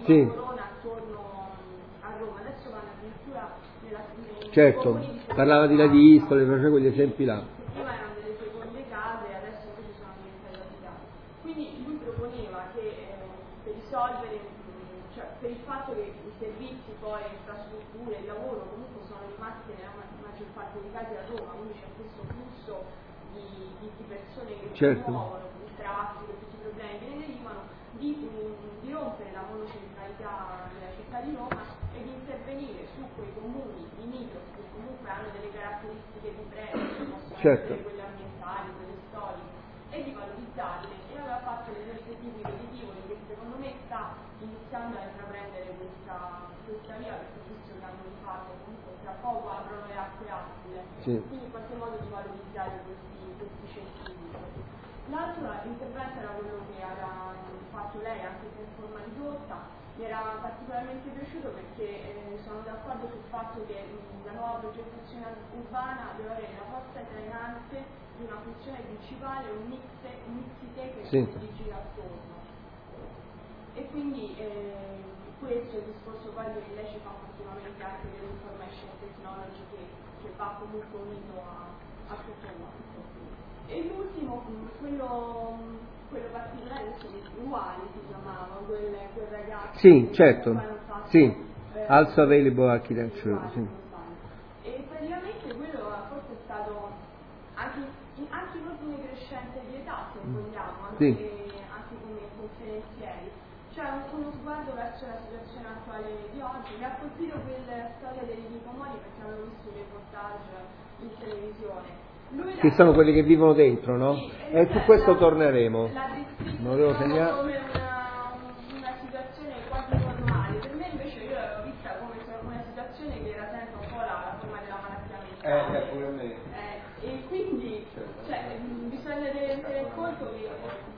[SPEAKER 1] Sì.
[SPEAKER 5] Corona attorno a Roma, adesso vanno addirittura nei
[SPEAKER 1] Certo,
[SPEAKER 5] comuni di
[SPEAKER 1] parlava di Ladiscole, faceva quegli esempi là.
[SPEAKER 5] prima erano delle seconde case e adesso invece sono diventate abitati. Quindi lui proponeva che per risolvere, cioè per il fatto che i servizi, poi infrastrutture, il lavoro comunque sono rimasti nella maggior parte dei casi a Roma, quindi c'è questo flusso di persone che si
[SPEAKER 1] Certo.
[SPEAKER 5] muovono, il traffico, tutti i problemi che ne derivano, di rompere la monocentralità della città di Roma e di intervenire su quei comuni limitrofi che comunque hanno delle caratteristiche di pregio, che possono
[SPEAKER 1] Certo.
[SPEAKER 5] essere quelle ambientali, quelle storiche, e di valorizzarle, e aveva fatto l'esempio tipico di Tivoli che secondo me sta iniziando a intraprendere questa via, perché visto che hanno fatto comunque tra poco aprono le acque acide,
[SPEAKER 1] Sì.
[SPEAKER 5] quindi in qualche modo di valorizzare questi centri. L'altro intervento era quello che aveva fatto lei anche in forma ridotta, mi era particolarmente piaciuto perché sono d'accordo sul fatto che la nuova progettazione urbana deve avere la forza trainante di una funzione principale, un mixite che
[SPEAKER 1] Sì.
[SPEAKER 5] si gira attorno. E quindi questo è il discorso poi che lei ci fa continuamente anche dell'information technology che va comunque unito a tutto quanto. E l'ultimo, quello particolare, uguali si chiamava, quel ragazzo.
[SPEAKER 1] Sì, certo.
[SPEAKER 5] che hanno fatto,
[SPEAKER 1] Sì. Also Available Architecture. Sì.
[SPEAKER 5] E praticamente quello forse è stato anche in ordine crescente di età, se vogliamo,
[SPEAKER 1] Sì.
[SPEAKER 5] anche come conferenzieri. Cioè uno sguardo verso la situazione attuale di oggi. Mi ha colpito quella storia degli Nicomori perché avevo visto i reportage in televisione.
[SPEAKER 1] Che sono quelli che vivono dentro, no?
[SPEAKER 5] Sì,
[SPEAKER 1] E su questo torneremo.
[SPEAKER 5] La descritto
[SPEAKER 1] Non devo segnare.
[SPEAKER 5] come una situazione quasi normale. Per me invece io l'avevo vista come una situazione che era sempre un po' la forma della malattia mentale.
[SPEAKER 1] Pure a me.
[SPEAKER 5] E quindi cioè, bisogna tenere conto che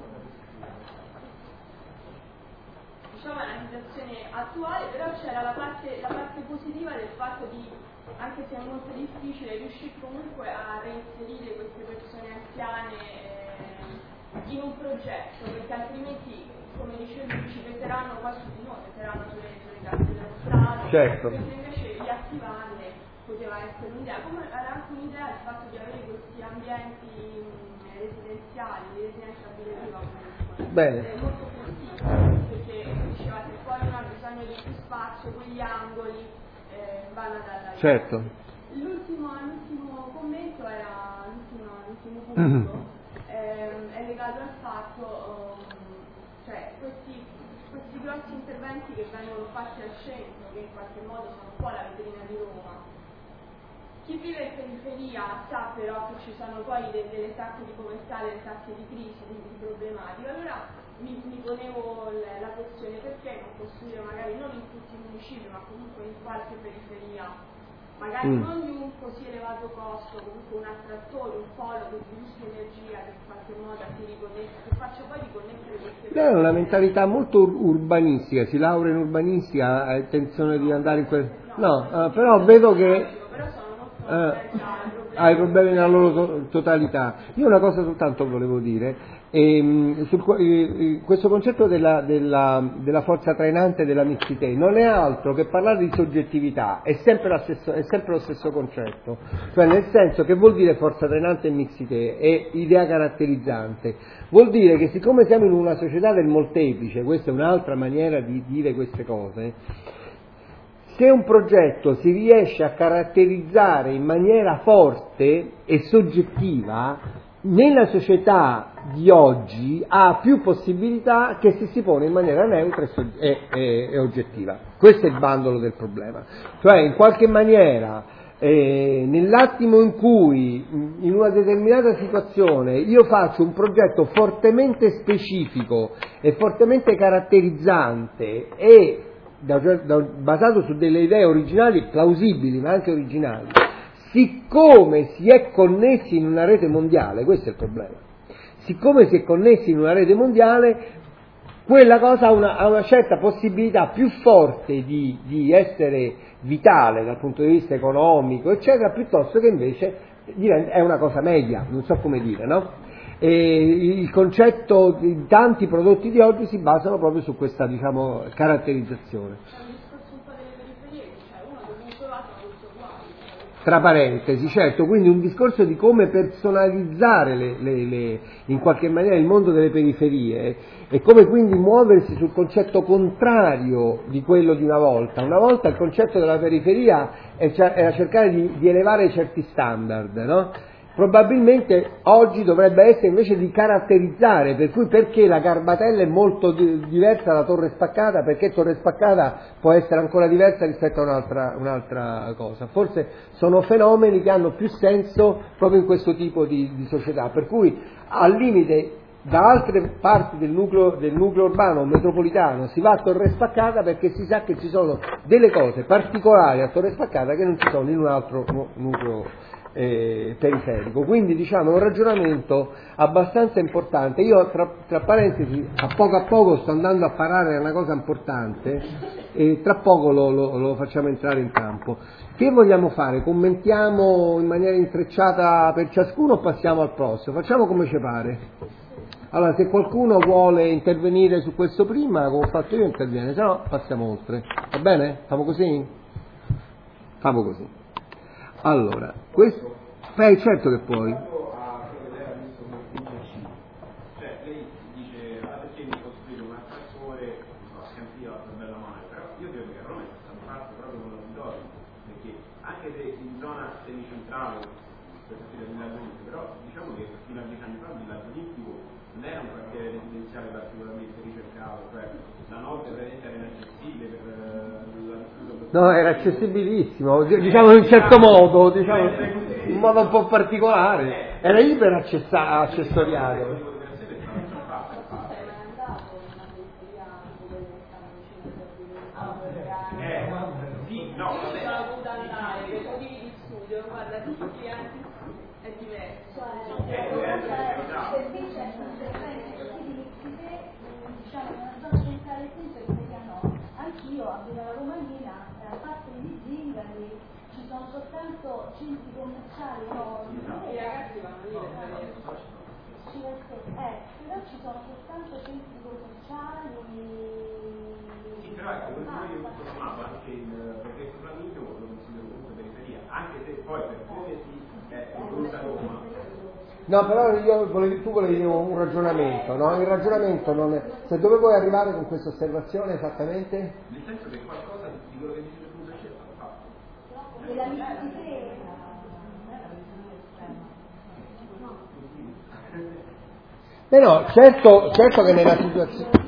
[SPEAKER 5] diciamo è una situazione attuale, però c'era la parte positiva del fatto di, anche se è molto difficile, riuscire comunque a reinserire queste persone anziane in un progetto, perché altrimenti, come dicevo, ci peseranno qua su di noi, peseranno sulle casse dello Stato,
[SPEAKER 1] Certo.
[SPEAKER 5] mentre invece riattivarle poteva essere un'idea, come era anche un'idea il fatto di avere questi ambienti residenziali, di residenza abitativa comunque.
[SPEAKER 1] Bene.
[SPEAKER 5] È molto flessibile, perché diceva se poi uno ha bisogno di più spazio, quegli angoli vanno ad allargare.
[SPEAKER 1] Certo.
[SPEAKER 5] L'ultimo commento era l'ultimo punto è legato al fatto cioè questi grossi interventi che vengono fatti al centro, che in qualche modo sono un po' la vetrina di Roma. Chi vive in periferia sa però che ci sono poi delle sacche di povertà, delle sacche di crisi, di problematiche. Allora mi ponevo la questione: perché non costruire magari non in tutti i municipi, ma comunque in qualche periferia, magari non di un così elevato costo, comunque un attrattore, un polo che sviluppi energia, che in qualche modo si riconnetta, che faccia poi riconnettere queste
[SPEAKER 1] Lei ha una mentalità molto urbanistica, si laurea in urbanistica, ha intenzione di andare in quel... No, però vedo che ai problemi nella loro totalità. Io una cosa soltanto volevo dire, questo concetto della forza trainante della mixité non è altro che parlare di soggettività, è sempre lo stesso concetto, cioè nel senso che vuol dire forza trainante e mixité, è idea caratterizzante, vuol dire che siccome siamo in una società del molteplice, questa è un'altra maniera di dire queste cose. Se un progetto si riesce a caratterizzare in maniera forte e soggettiva, nella società di oggi ha più possibilità che se si pone in maniera neutra e oggettiva. Questo è il bandolo del problema. Cioè, in qualche maniera, nell'attimo in cui in una determinata situazione io faccio un progetto fortemente specifico e fortemente caratterizzante e basato su delle idee originali, plausibili ma anche originali, siccome si è connessi in una rete mondiale, questo è il problema, siccome si è connessi in una rete mondiale, quella cosa ha una certa possibilità più forte di essere vitale dal punto di vista economico, eccetera, piuttosto che invece è una cosa media, non so come dire, no? E il concetto di tanti prodotti di oggi si basano proprio su questa, diciamo, caratterizzazione.
[SPEAKER 5] È un discorso un po' delle periferie, cioè uno dovunque va sono tutti uguali.
[SPEAKER 1] Tra parentesi, certo, quindi un discorso di come personalizzare in qualche maniera il mondo delle periferie e come quindi muoversi sul concetto contrario di quello di una volta. Una volta il concetto della periferia era cercare di elevare certi standard, no? Probabilmente oggi dovrebbe essere invece di caratterizzare, per cui perché la Garbatella è molto diversa da Torre Spaccata, perché Torre Spaccata può essere ancora diversa rispetto a un'altra cosa. Forse sono fenomeni che hanno più senso proprio in questo tipo di società, per cui al limite da altre parti del nucleo urbano metropolitano si va a Torre Spaccata perché si sa che ci sono delle cose particolari a Torre Spaccata che non ci sono in un altro nucleo periferico. Quindi diciamo è un ragionamento abbastanza importante. Io tra parentesi a poco sto andando a parare una cosa importante e tra poco lo facciamo entrare in campo. Che vogliamo fare? Commentiamo in maniera intrecciata per ciascuno o passiamo al prossimo? Facciamo come ci pare. Allora, se qualcuno vuole intervenire su questo prima, come ho fatto io, interviene, se no passiamo oltre. Va bene? Famo così? Famo così. Allora, questo... certo che puoi.
[SPEAKER 2] Quanto a quello che lei ha visto come punto C, cioè lei dice perché mi costruire un attrattore a Scampia per Bella Mare, però io credo che a Roma è stato fatto proprio con l'auditorium, perché anche se in zona semicentrale, per capire Villaggio Olimpico, però diciamo che fino a 10 anni fa Villaggio Olimpico non era un quartiere residenziale particolarmente ricercato, cioè la notte veramente era inaccessibile per la diffusa.
[SPEAKER 1] No, era accessibilissimo, diciamo in un certo modo, diciamo in modo un po' particolare, era iper accessoriato.
[SPEAKER 2] Sì, no,
[SPEAKER 5] Sono dovuta andare per motivi di studio, guarda, tutti i clienti è diverso.
[SPEAKER 4] Servizi diciamo in una zona centrale sempre come no. Anch'io abito alla Romanina, a parte gli zingari, ci sono soltanto centri commerciali enormi.
[SPEAKER 5] I ragazzi vanno lì per vedere.
[SPEAKER 4] Però ci sono soltanto centri commerciali.
[SPEAKER 2] Sì, però ecco, io ho trovato anche il prefetto Flaminio, lo considero comunque periferia, anche se poi per come è voluta Roma.
[SPEAKER 1] No, però tu volevi dire un ragionamento, no? Il ragionamento non è... Se dove vuoi arrivare con questa osservazione esattamente?
[SPEAKER 2] Nel senso che qualcosa di quello che dice il punto C è stato fatto.
[SPEAKER 4] Della vita di te.
[SPEAKER 1] Beh no, certo che nella situazione...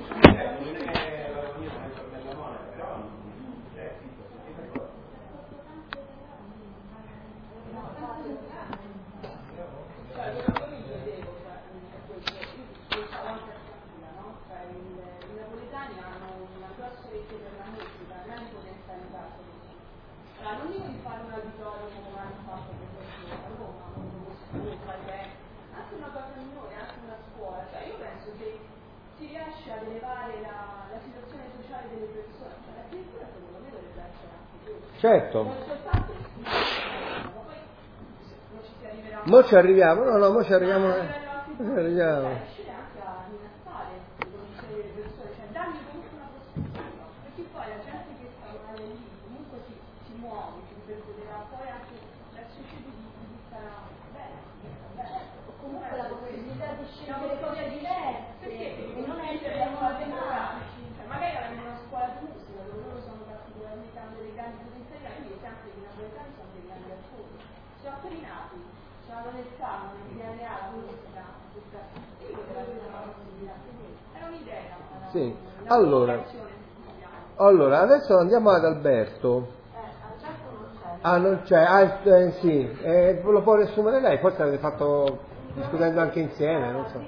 [SPEAKER 5] Non dico di fare un auditorio come hanno fatto per esempio a Roma, anche una cosa minore, anche una scuola, cioè io penso che si riesce ad elevare la situazione sociale delle persone, cioè la cultura secondo me dovrebbe essere anche questo.
[SPEAKER 1] Certo.
[SPEAKER 5] Non soltanto poi non ci si arriverà.
[SPEAKER 1] Mo ci arriviamo, mo ci arriviamo. Arriviamo.
[SPEAKER 5] Riuscire anche a innalzare le condizioni delle persone, cioè dargli comunque una prospettiva, perché poi la gente che sta lì comunque si muove, si perderà poi anche verso i cibi di vita bene,
[SPEAKER 4] Comunque la possibilità di scegliere cose diverse
[SPEAKER 5] perché
[SPEAKER 4] e non essere
[SPEAKER 5] democratici, cioè magari avendo una scuola di musica dove loro sono particolarmente hanno dei grandi potenzialità, quindi sempre i napoletani sono dei grandi attori, sono attori nati, sono nel salmo, nel DNA, la musica, tutta, io poteva avere una possibilità, è un'idea,
[SPEAKER 1] Sì,
[SPEAKER 5] una
[SPEAKER 1] allora, adesso andiamo ad Alberto. Non c'è, sì, lo può riassumere lei, forse avete fatto discutendo anche insieme, non so.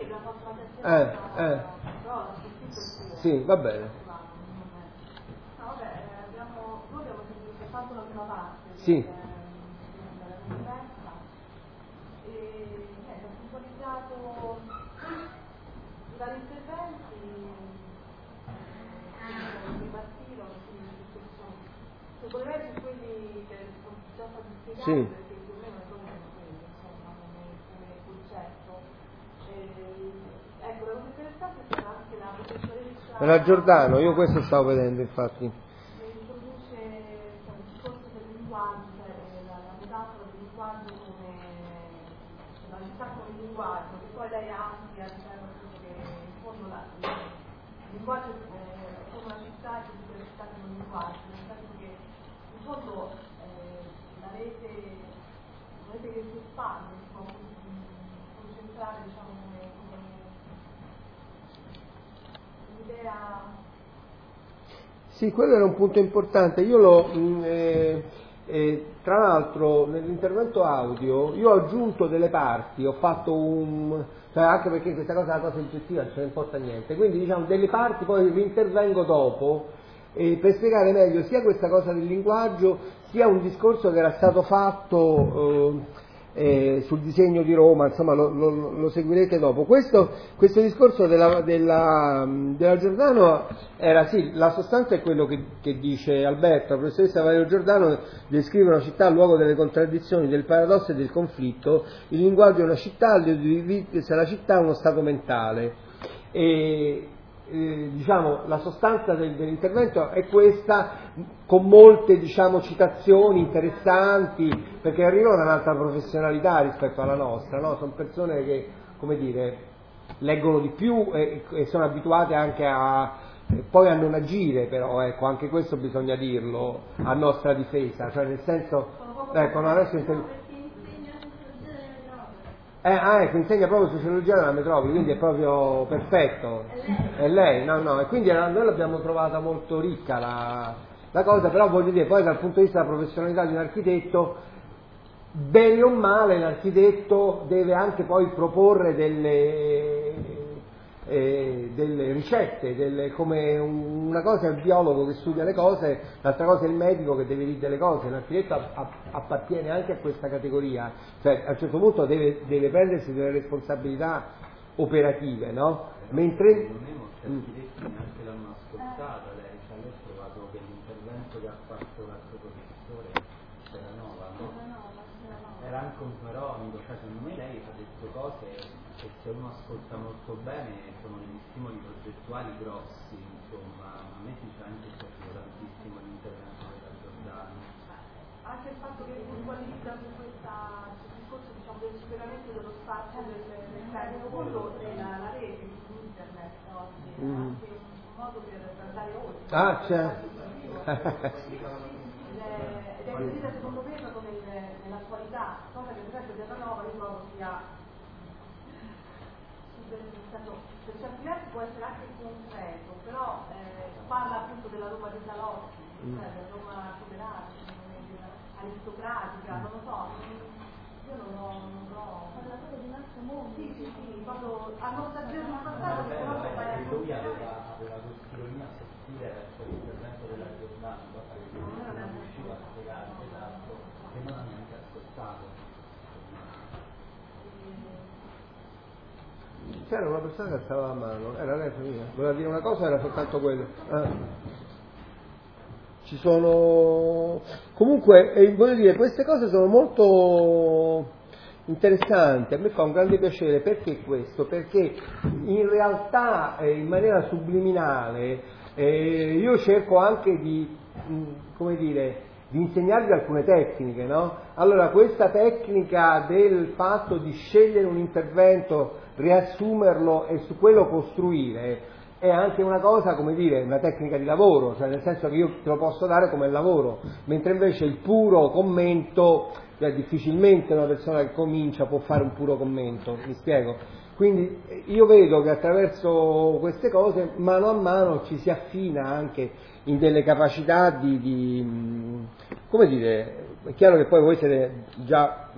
[SPEAKER 1] Sì, va bene.
[SPEAKER 3] No, vabbè, noi abbiamo fatto la prima parte
[SPEAKER 1] Sì.
[SPEAKER 3] della conferenza e niente, ho puntualizzato vari interventi che partirono su colleghi su quelli che sono già stati spiegati,
[SPEAKER 1] Sì.
[SPEAKER 3] perché il problema è proprio quello, insomma, come concetto.
[SPEAKER 5] ecco, la cosa interessante è stata anche la professoressa
[SPEAKER 1] Era Giordano, io questo stavo vedendo infatti.
[SPEAKER 5] introduce il discorso del linguaggio, cioè la metafora del linguaggio come la città come linguaggio, che poi lei amplia, dicendo che in fondo il linguaggio è come una città che si la città come un linguaggio, nel senso che in fondo la rete che si espande, si può concentrare, diciamo, come un'idea.
[SPEAKER 1] Sì, quello era un punto importante. Io tra l'altro nell'intervento audio io ho aggiunto delle parti, ho fatto cioè anche perché questa cosa è una cosa oggettiva, non ce ne importa niente, quindi diciamo delle parti poi rintervengo dopo per spiegare meglio sia questa cosa del linguaggio, sia un discorso che era stato fatto sul disegno di Roma, insomma lo seguirete dopo. Questo discorso della Giordano era sì, la sostanza è quello che dice Alberto, la professoressa Valerio Giordano descrive una città al luogo delle contraddizioni, del paradosso e del conflitto, il linguaggio è una città, se la città è uno stato mentale. Diciamo la sostanza dell'intervento è questa, con molte citazioni interessanti, perché arrivano da un'altra professionalità rispetto alla nostra, no? Sono persone che, come dire, leggono di più e sono abituate anche poi a non agire, però ecco, anche questo bisogna dirlo a nostra difesa, cioè nel senso, ecco, no, adesso ecco, insegna proprio sociologia della metropoli, quindi è proprio perfetto. È lei, no, e quindi noi l'abbiamo trovata molto ricca la cosa, però voglio dire, poi dal punto di vista della professionalità di un architetto, bene o male l'architetto deve anche poi proporre delle ricette, come una cosa è il biologo che studia le cose, l'altra cosa è il medico che deve dire delle cose, l'architetto appartiene anche a questa categoria, cioè a un certo punto deve prendersi delle responsabilità operative, no? Mentre
[SPEAKER 6] non è molti architetti neanche l'hanno ascoltata lei, cioè lei ha trovato che l'intervento che ha fatto l'altro professore Terranova, no? Era anche un paronico, cioè secondo me lei ha detto cose che se uno ascolta molto bene sono degli stimoli progettuali grossi, insomma, a me sinceramente è piaciuto tantissimo l'intervento della Giordano.
[SPEAKER 5] Anche il fatto che puntualizza su questo discorso, diciamo, del superamento dello spazio del tempo, quello della rete su internet oggi è anche un modo per andare oltre.
[SPEAKER 1] certo.
[SPEAKER 5] Ed è così secondo me proprio nell'attualità, cosa che per esempio Terranova io trovo sia per certi versi può essere anche concreto, però parla appunto della Roma dei salotti, cioè della Roma federale, aristocratica, non lo so, io non ho
[SPEAKER 4] la cosa di un altro mondo.
[SPEAKER 5] sì, proprio a nostalgia del passato, però
[SPEAKER 6] Lui aveva quest'ironia sottile verso l'intervento della Giordano, cosa che non riusciva a spiegare, esatto, che non ha neanche ascoltato.
[SPEAKER 1] C'era una persona che alzava la mano, era lei mia, voleva dire una cosa, era soltanto quello. Ci sono comunque, voglio dire, queste cose sono molto interessanti, a me fa un grande piacere. Perché questo? Perché in realtà in maniera subliminale io cerco anche di insegnarvi alcune tecniche, no? Allora, questa tecnica del fatto di scegliere un intervento, riassumerlo e su quello costruire è anche una cosa, una tecnica di lavoro, cioè nel senso che io te lo posso dare come lavoro, mentre invece il puro commento, cioè difficilmente una persona che comincia può fare un puro commento, mi spiego? Quindi io vedo che attraverso queste cose mano a mano ci si affina anche in delle capacità è chiaro che poi voi siete già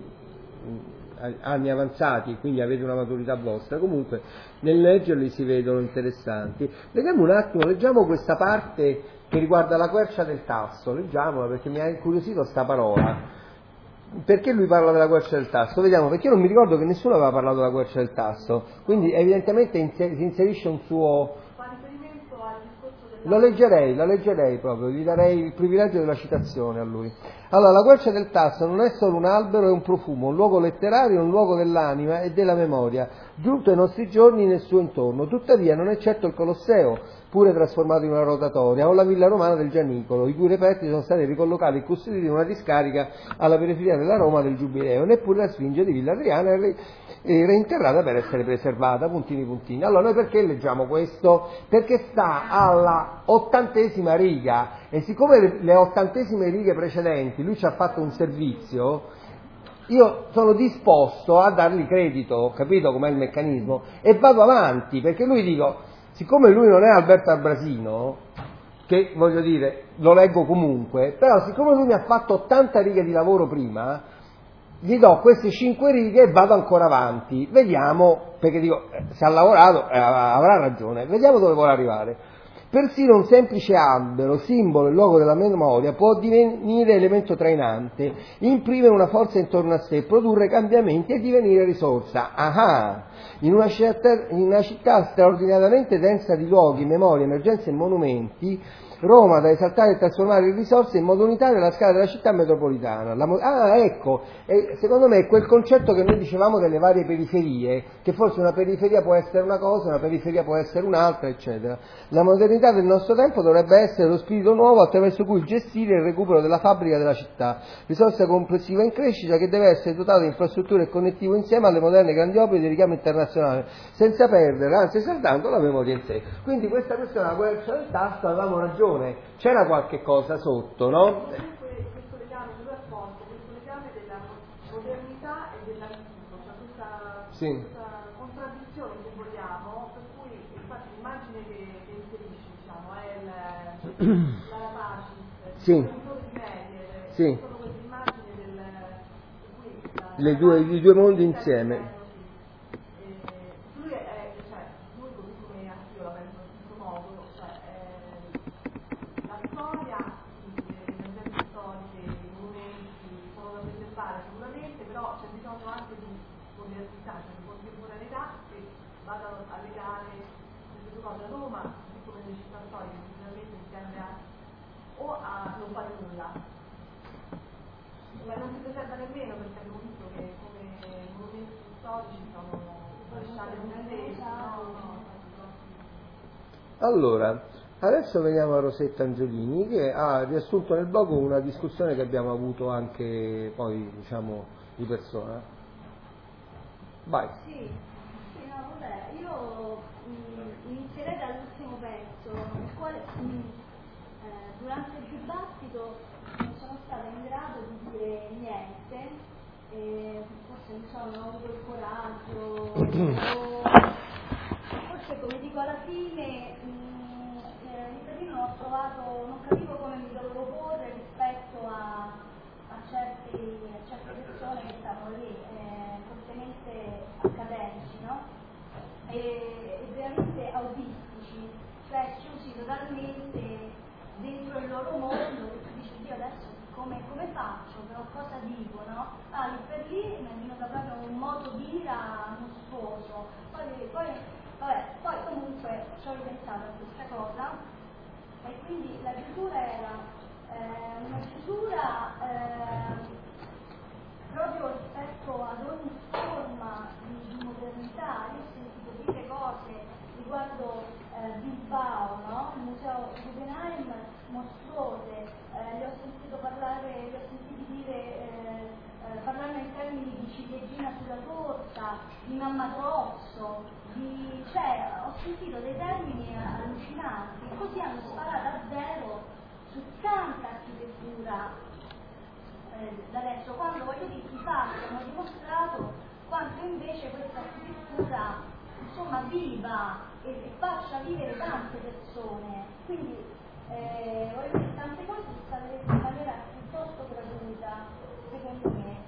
[SPEAKER 1] anni avanzati, quindi avete una maturità vostra, comunque nel leggerli si vedono interessanti. Vediamo un attimo, leggiamo questa parte che riguarda la quercia del tasso, leggiamola perché mi ha incuriosito sta parola. Perché lui parla della quercia del tasso? Vediamo, perché io non mi ricordo che nessuno aveva parlato della quercia del tasso, quindi evidentemente si inserisce un suo...
[SPEAKER 5] fa riferimento al discorso
[SPEAKER 1] La leggerei proprio, gli darei il privilegio della citazione a lui. Allora, la quercia del Tasso non è solo un albero e un profumo, un luogo letterario, un luogo dell'anima e della memoria, giunto ai nostri giorni nel suo intorno. Tuttavia non è certo il Colosseo, pure trasformato in una rotatoria, o la villa romana del Gianicolo, i cui reperti sono stati ricollocati e custoditi in una discarica alla periferia della Roma del Giubileo, neppure la Sfinge di Villa Adriana è reinterrata per essere preservata, puntini puntini. Allora noi perché leggiamo questo? Perché sta alla 80ª riga, e siccome le 80esime righe precedenti lui ci ha fatto un servizio, io sono disposto a dargli credito, capito com'è il meccanismo, e vado avanti, perché lui dico, siccome lui non è Alberto Albrasino, che voglio dire, lo leggo comunque, però siccome lui mi ha fatto 80 righe di lavoro prima, gli do queste 5 righe e vado ancora avanti, vediamo, perché dico, se ha lavorato avrà ragione, vediamo dove vuole arrivare. Persino un semplice albero, simbolo e luogo della memoria, può divenire elemento trainante, imprimere una forza intorno a sé, produrre cambiamenti e divenire risorsa. Ah! In una città straordinariamente densa di luoghi, memorie, emergenze e monumenti, Roma da esaltare e trasformare in risorse in modo unitario la scala della città metropolitana. Ecco, secondo me è quel concetto che noi dicevamo delle varie periferie, che forse una periferia può essere una cosa, una periferia può essere un'altra, eccetera. La modernità del nostro tempo dovrebbe essere lo spirito nuovo attraverso cui gestire il recupero della fabbrica della città, risorsa complessiva in crescita che deve essere dotata di infrastrutture e connettivo insieme alle moderne grandi opere di richiamo internazionale, senza perdere, anzi esaltando la memoria in sé. Quindi questa questione della quercia del Tasso avevamo ragione. C'era qualche cosa sotto, no?
[SPEAKER 5] Questo legame due ascolti, questo legame della modernità e dell'antico, cioè questa contraddizione, se vogliamo, per cui infatti l'immagine che inserisci, diciamo, è la Pacis, il Meyer, sono queste immagini
[SPEAKER 1] i due mondi insieme.
[SPEAKER 5] A legare queste due cose. A Roma, come nelle città storiche, sicuramente si tende o a non fare nulla, ma non si preserva nemmeno, perché abbiamo visto che come monumenti storici sono lasciati un
[SPEAKER 1] Allora, adesso veniamo a Rosetta Angiolini, che ha riassunto nel blog una discussione che abbiamo avuto anche poi, diciamo, di persona. Vai.
[SPEAKER 4] Io inizierei dall'ultimo pezzo, nel quale durante il dibattito non sono stata in grado di dire niente, forse non so, non ho avuto il coraggio, forse come dico alla fine, non capivo come mi dovevo porre rispetto a certe persone che stavano lì, fortemente accademici, no? E veramente autistici, cioè chiusi totalmente dentro il loro mondo, che tu dici, io adesso come faccio, però cosa dico, no? Lì per lì mi è venuto proprio un moto d'ira mostruoso, poi comunque ci ho ripensato a questa cosa, e quindi la chiusura era una chiusura proprio rispetto ad ogni forma di modernità. Io ho sentito dire cose riguardo Bilbao, no? Il museo Guggenheim, mostruose, li ho sentiti dire, parlando in termini di ciliegina sulla torta, di mamma Trozzo, cioè ho sentito dei termini allucinanti, così hanno sparato a zero su tanta architettura da adesso, quando voglio dire i fatti hanno dimostrato quanto invece questa architettura insomma viva e faccia vivere tante persone, quindi voglio dire, tante cose sono state dette in maniera piuttosto gratuita, secondo me,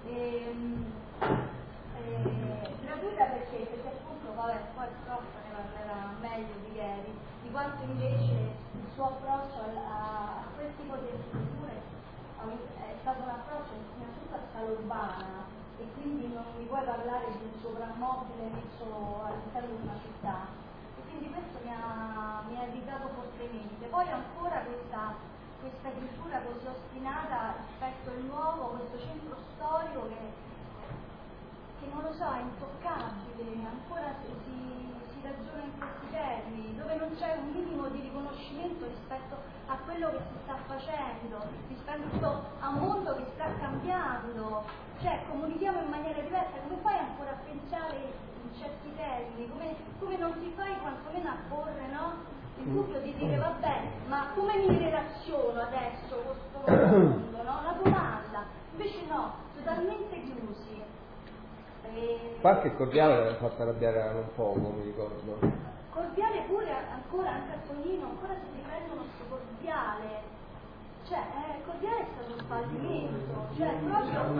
[SPEAKER 4] gratuita perché appunto poi il prof ne parlerà meglio di ieri, di quanto invece il suo approccio a quel tipo di architetture è stato un approccio innanzitutto a scala urbana, e quindi non mi puoi parlare di un soprammobile messo all'interno di una città, e quindi questo mi ha irritato fortemente. Poi ancora questa chiusura così ostinata aspetto il nuovo, questo centro storico che non lo so, è intoccabile, ancora si ragiona in questi termini, dove non c'è un minimo di riconoscimento rispetto a quello che si sta facendo, rispetto a un mondo che sta cambiando, cioè comunichiamo in maniera diversa, come fai ancora a pensare in certi termini, come non ti fai quantomeno a porre, no? Il dubbio di dire vabbè, ma come mi relaziono adesso con questo mondo, no? Una domanda, invece no, totalmente chiusi.
[SPEAKER 1] Qualche cordiale l'aveva fatto arrabbiare un poco, mi ricordo.
[SPEAKER 4] Cordiale pure ancora, anche a Tonino, ancora si riprendono sto cordiale. Cioè, cordiale è stato un fallimento, cioè proprio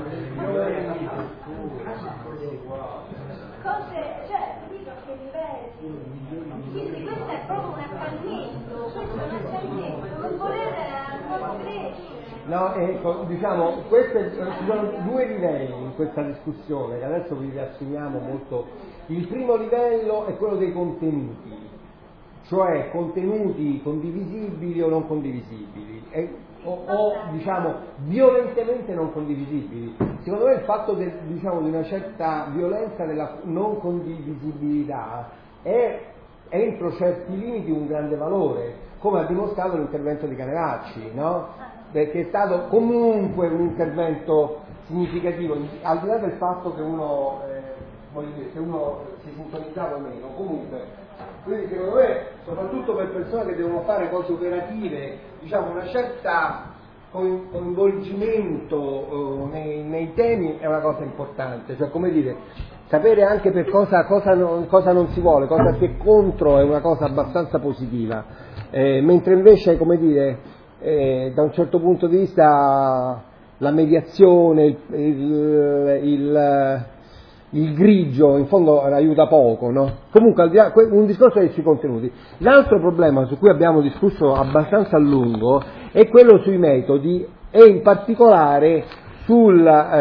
[SPEAKER 4] cose, cioè, capito a che livelli. Quindi questo è proprio un accanimento, questo è un accanimento, non voler crescere.
[SPEAKER 1] No, ecco, diciamo, ci sono due livelli in questa discussione, che adesso vi riassumiamo molto. Il primo livello è quello dei contenuti, cioè contenuti condivisibili o non condivisibili, o diciamo violentemente non condivisibili. Secondo me il fatto di una certa violenza della non condivisibilità è entro certi limiti un grande valore, come ha dimostrato l'intervento di Canevacci, no? Perché è stato comunque un intervento significativo, al di là del fatto che uno se uno si sintonizzava o meno, comunque. Quindi secondo me, soprattutto per persone che devono fare cose operative, diciamo una certa coinvolgimento nei temi è una cosa importante, cioè come dire, sapere anche per cosa non si vuole, cosa si è contro è una cosa abbastanza positiva, mentre invece, come dire, da un certo punto di vista la mediazione, il grigio in fondo aiuta poco, no? Comunque un discorso sui contenuti. L'altro problema su cui abbiamo discusso abbastanza a lungo è quello sui metodi e in particolare sul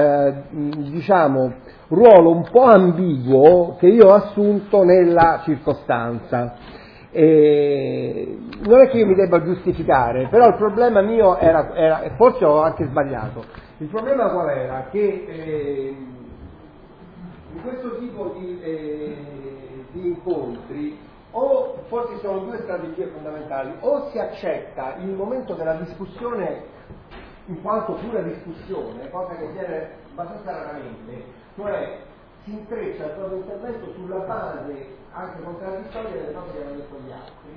[SPEAKER 1] ruolo un po' ambiguo che io ho assunto nella circostanza. Non è che io mi debba giustificare, però il problema mio era forse ho anche sbagliato. Il problema qual era? Che in questo tipo di incontri o forse sono due strategie fondamentali: o si accetta il momento della discussione in quanto pura discussione, cosa che avviene abbastanza raramente, cioè si intreccia il proprio intervento sulla base anche contraddittoria delle cose che hanno detto gli altri,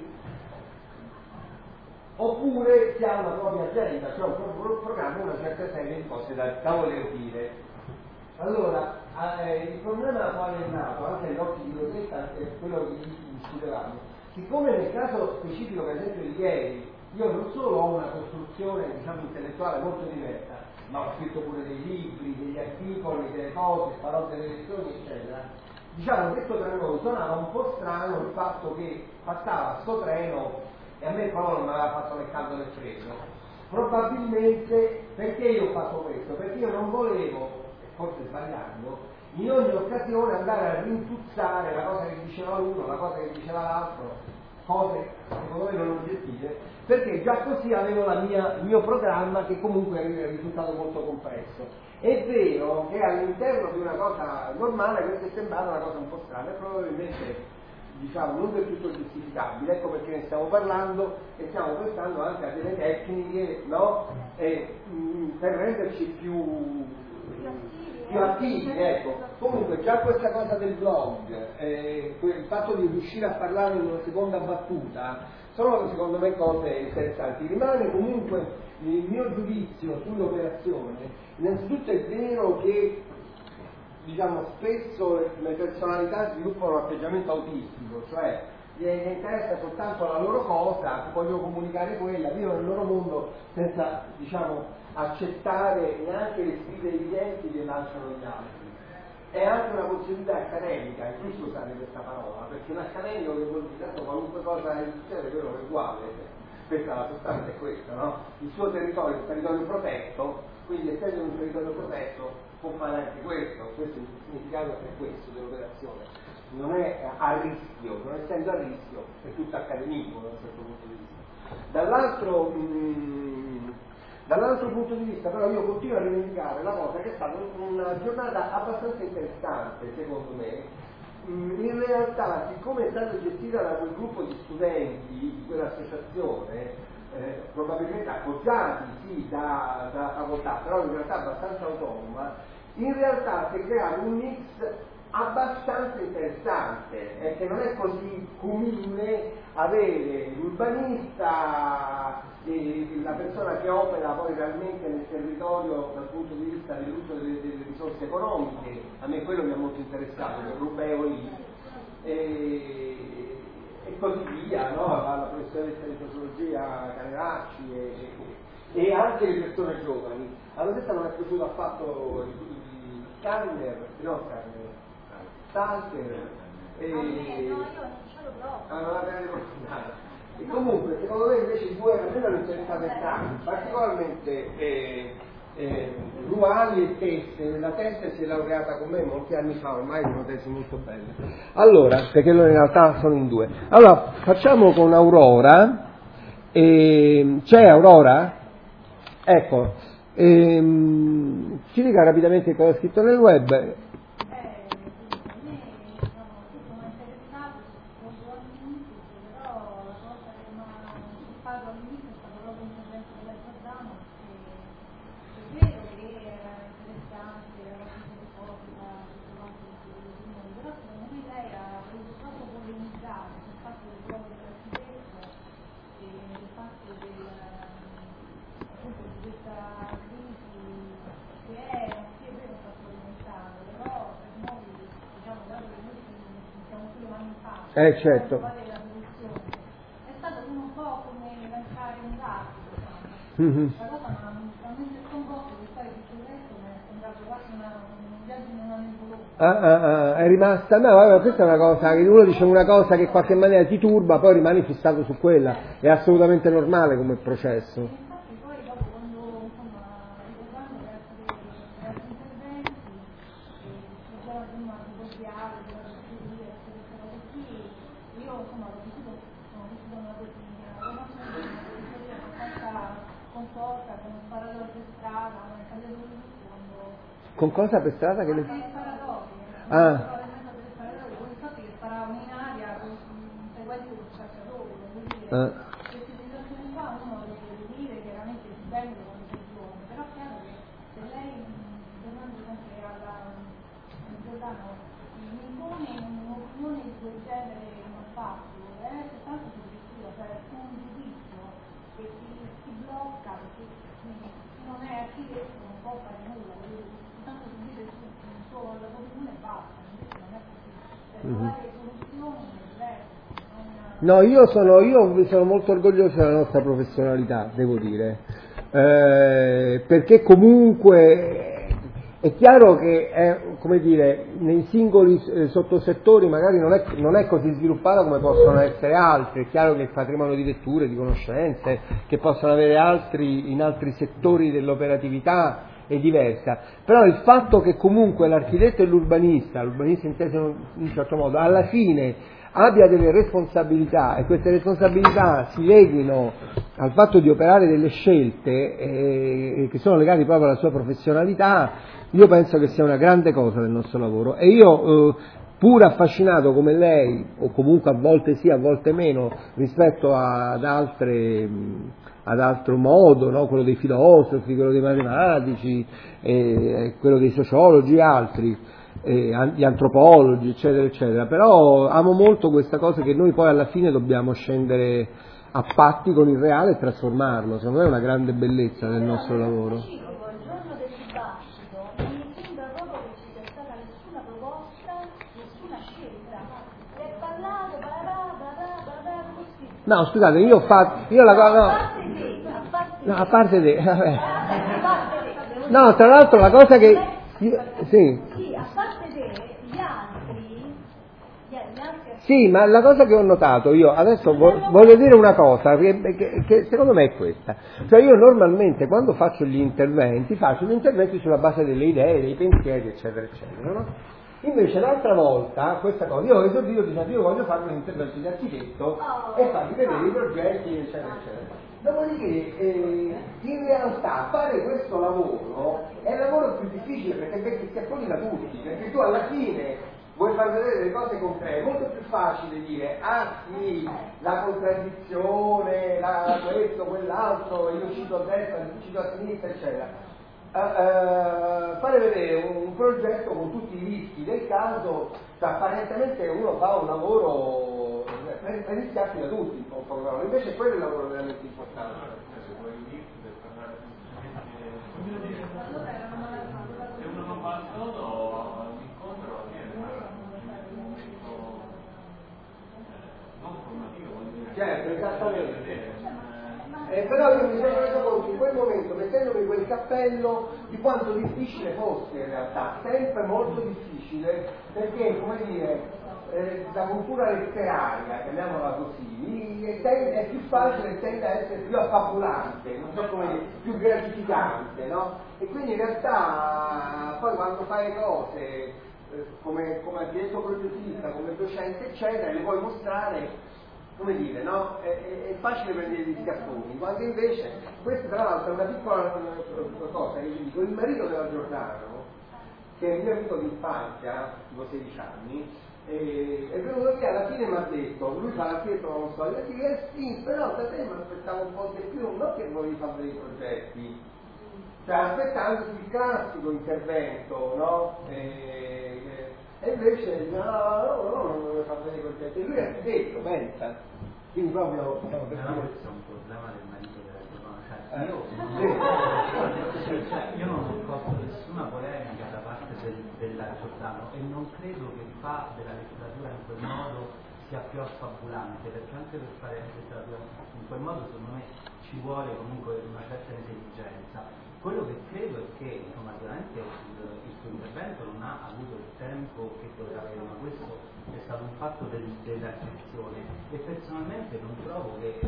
[SPEAKER 1] oppure si ha una propria agenda, cioè un proprio programma, una certa serie di cose da voler dire. Allora, il problema quale è nato, anche agli occhi di Rosetta, è quello che discutevamo. Siccome nel caso specifico, per esempio, di ieri, io non solo ho una costruzione, intellettuale molto diversa, ma ho scritto pure dei libri, degli articoli, delle cose, farò delle lezioni, eccetera. Detto tra noi, suonava un po' strano il fatto che passava sto treno e a me però non mi aveva fatto né caldo né freddo. Probabilmente perché io ho fatto questo? Perché io non volevo, forse sbagliando, in ogni occasione andare a rintuzzare la cosa che diceva l'uno, la cosa che diceva l'altro, cose secondo me non oggettive, perché già così avevo il mio programma che comunque è risultato molto compresso. È vero che all'interno di una cosa normale questo è sembrata una cosa un po' strana e probabilmente non del tutto giustificabile, ecco perché ne stiamo parlando e stiamo pensando anche a delle tecniche, no? Per renderci più attivi, ecco. Comunque già questa cosa del blog, il fatto di riuscire a parlare in una seconda battuta, sono secondo me cose interessanti. Rimane comunque il mio giudizio sull'operazione. Innanzitutto è vero che spesso le personalità sviluppano un atteggiamento autistico, cioè gli interessa soltanto la loro cosa, vogliono comunicare quella, vivono nel loro mondo senza accettare neanche le sfide evidenti che lanciano gli altri. È anche una possibilità accademica, è giusto usare questa parola, perché un accademico che vuol dire tanto qualunque cosa succede, quello è uguale, questa la sostanza è questa, no? Il suo territorio è un territorio protetto, quindi essendo un territorio protetto può fare anche questo è il significato è questo dell'operazione, non è a rischio, non essendo a rischio è tutto accademico da un certo punto di vista. Dall'altro Dall'altro punto di vista però io continuo a rivendicare la cosa che è stata una giornata abbastanza interessante secondo me. In realtà, siccome è stata gestita da quel gruppo di studenti di quell'associazione, probabilmente appoggiati sì da facoltà, però in realtà abbastanza autonoma, in realtà si è creato un mix abbastanza interessante, è che non è così comune avere l'urbanista, la persona che opera poi realmente nel territorio dal punto di vista dell'uso delle risorse economiche. A me quello mi ha molto interessato, per Rubeo lì, e così via, no? La professoressa di sociologia Caneracci e anche le persone giovani. A me non è piaciuto affatto Stalker e comunque secondo me invece i due a me non interessano entrambi, particolarmente Ruali e Tesse. La Tesse si è laureata con me molti anni fa, ormai è una tesi molto bella. Allora, perché loro in realtà sono in due. Allora, facciamo con Aurora. C'è Aurora? Ecco, ci dica rapidamente cosa ha scritto nel web. Certo. È
[SPEAKER 4] stato un po' come lanciare un dato, La cosa mi ha talmente sconvolto che poi tutto il resto mi è sembrato quasi un viaggio in una nebulosa.
[SPEAKER 1] È rimasta, no, vabbè, questa è una cosa che uno dice una cosa che in qualche maniera ti turba, poi rimani fissato su quella, è assolutamente normale come processo. Con cosa per strada? Che le...
[SPEAKER 4] Queste situazioni qua uno deve dire chiaramente si vengono con le persone, però è chiaro che se lei, tornando sempre alla Giordano, mi impone un'opinione di quel genere non fatto, è soltanto soggettiva, cioè un giudizio che si blocca, perché chi non è architetto non può fare nulla, soltanto si dice la sua opinione e basta, invece non è così, per trovare soluzioni è diverso.
[SPEAKER 1] No, io sono molto orgoglioso della nostra professionalità, devo dire, perché comunque è chiaro che come dire, nei singoli sottosettori magari non è così sviluppata come possono essere altri, è chiaro che il patrimonio di letture, di conoscenze che possono avere altri in altri settori dell'operatività è diversa, però il fatto che comunque l'architetto e l'urbanista inteso in un certo modo, alla fine abbia delle responsabilità e queste responsabilità si leghino al fatto di operare delle scelte che sono legate proprio alla sua professionalità, io penso che sia una grande cosa del nostro lavoro e io pur affascinato come lei, o comunque a volte sì, a volte meno, rispetto ad altro modo, no? Quello dei filosofi, quello dei matematici, quello dei sociologi e altri, gli antropologi, eccetera, eccetera, però amo molto questa cosa che noi poi alla fine dobbiamo scendere a patti con il reale e trasformarlo, secondo me è una grande bellezza del nostro lavoro.
[SPEAKER 4] Il giorno del dibattito non mi sembra proprio che ci sia stata nessuna proposta, nessuna scelta, si è parlato, così.
[SPEAKER 1] No, scusate, a parte te, vabbè. No, tra l'altro la cosa che... Sì,
[SPEAKER 4] a parte te, gli altri...
[SPEAKER 1] Sì, ma la cosa che ho notato io, adesso voglio dire una cosa, che secondo me è questa. Cioè io normalmente quando faccio gli interventi sulla base delle idee, dei pensieri, eccetera, eccetera, no? Invece l'altra volta, questa cosa, io ho esordito dicendo io voglio fare un intervento di architetto e farvi vedere i progetti, eccetera, eccetera. Dopodiché, in realtà fare questo lavoro è il lavoro più difficile perché si accollina tutti, perché tu alla fine vuoi far vedere delle cose concrete, è molto più facile dire sì, la contraddizione, questo, quell'altro, io cito a destra, io cito a sinistra, eccetera. Fare vedere un progetto con tutti i rischi del caso, cioè apparentemente uno fa un lavoro per rischiarsi da tutti, invece quello è il lavoro veramente importante.
[SPEAKER 2] Se uno non va solo all'incontro non formativo,
[SPEAKER 1] certo, esattamente. Però io mi sono reso conto in quel momento, mettendomi quel cappello, di quanto difficile fosse in realtà, sempre molto difficile, perché, come dire, la cultura letteraria, chiamiamola così, è più facile, tende a essere più affabulante, non so come dire, più gratificante, no? E quindi in realtà poi quando fai cose come architetto progettista, come docente, eccetera, le puoi mostrare, come dire, no? È facile prendere gli scapponi, quando invece, questa tra l'altro è una piccola cosa che vi dico, il marito della Giordano, che è il mio amico di infanzia, tipo 16 anni, è venuto lì, alla fine mi ha detto, lui fa l'architetto, non so, io dico, sì, però da te mi aspettavo un po' di più, non che volevi fare dei progetti, cioè aspettando il classico intervento, no? E invece no, non voglio fare dei progetti, e lui ha detto, pensa, quindi proprio
[SPEAKER 6] questo è un problema del marito della Giordano, io non ho colto nessuna polemica da parte della Giordano e non credo che fa della letteratura in quel modo sia più affabulante, perché anche per fare letteratura in quel modo secondo me ci vuole comunque una certa intelligenza. Quello che credo è che insomma sicuramente il suo intervento non ha avuto il tempo che doveva avere, ma questo è stato un fatto dell'attenzione e personalmente non trovo che